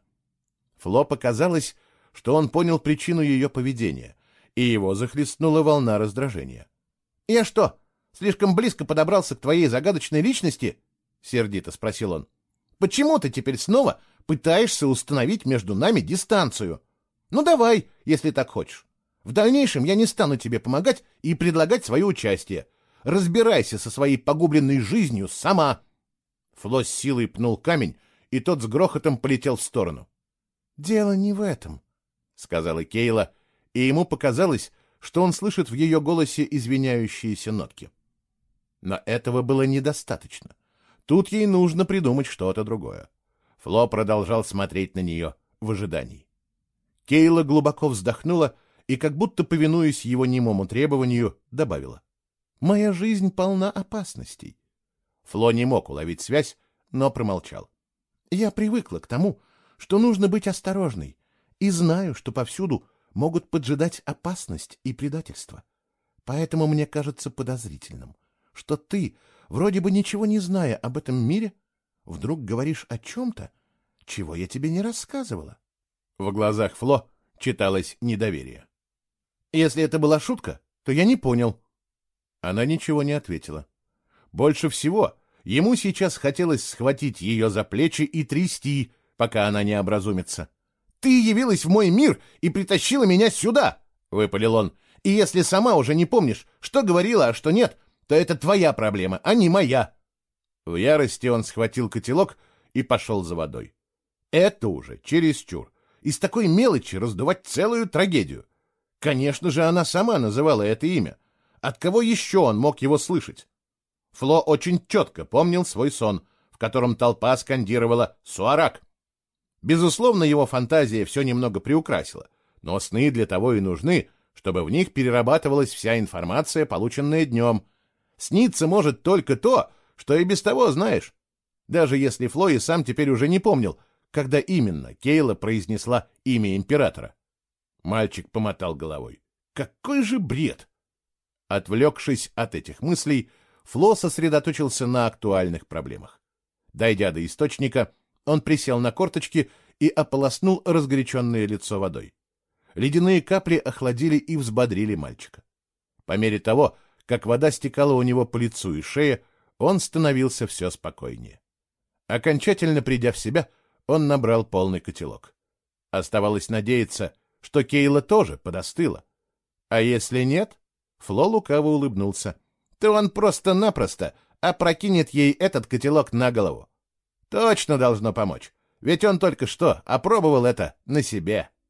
Фло показалось, что он понял причину ее поведения, и его захлестнула волна раздражения. — Я что, слишком близко подобрался к твоей загадочной личности? — сердито спросил он. — Почему ты теперь снова пытаешься установить между нами дистанцию? Ну давай, если так хочешь. В дальнейшем я не стану тебе помогать и предлагать свое участие. Разбирайся со своей погубленной жизнью сама. Фло с силой пнул камень, и тот с грохотом полетел в сторону. — Дело не в этом, — сказала Кейла, и ему показалось, что он слышит в ее голосе извиняющиеся нотки. Но этого было недостаточно. Тут ей нужно придумать что-то другое. Фло продолжал смотреть на нее в ожидании. Кейла глубоко вздохнула и, как будто повинуясь его немому требованию, добавила. — Моя жизнь полна опасностей. Фло не мог уловить связь, но промолчал. — Я привыкла к тому, что нужно быть осторожной, и знаю, что повсюду могут поджидать опасность и предательство. Поэтому мне кажется подозрительным, что ты, вроде бы ничего не зная об этом мире, вдруг говоришь о чем-то, чего я тебе не рассказывала. В глазах Фло читалось недоверие. — Если это была шутка, то я не понял. Она ничего не ответила. Больше всего ему сейчас хотелось схватить ее за плечи и трясти, пока она не образумится. — Ты явилась в мой мир и притащила меня сюда! — выпалил он. — И если сама уже не помнишь, что говорила, а что нет, то это твоя проблема, а не моя. В ярости он схватил котелок и пошел за водой. Это уже чересчур. Из такой мелочи раздувать целую трагедию. Конечно же, она сама называла это имя. От кого еще он мог его слышать? Фло очень четко помнил свой сон, в котором толпа скандировала «Суарак». Безусловно, его фантазия все немного приукрасила, но сны для того и нужны, чтобы в них перерабатывалась вся информация, полученная днем. Снится может только то, что и без того знаешь. Даже если Фло и сам теперь уже не помнил, когда именно Кейла произнесла имя императора. Мальчик помотал головой. Какой же бред! Отвлекшись от этих мыслей, Фло сосредоточился на актуальных проблемах. Дойдя до источника, он присел на корточки и ополоснул разгоряченное лицо водой. Ледяные капли охладили и взбодрили мальчика. По мере того, как вода стекала у него по лицу и шее, он становился все спокойнее. Окончательно придя в себя, он набрал полный котелок. Оставалось надеяться, что Кейла тоже подостыла. А если нет, Фло лукаво улыбнулся, то он просто-напросто опрокинет ей этот котелок на голову. Точно должно помочь, ведь он только что опробовал это на себе.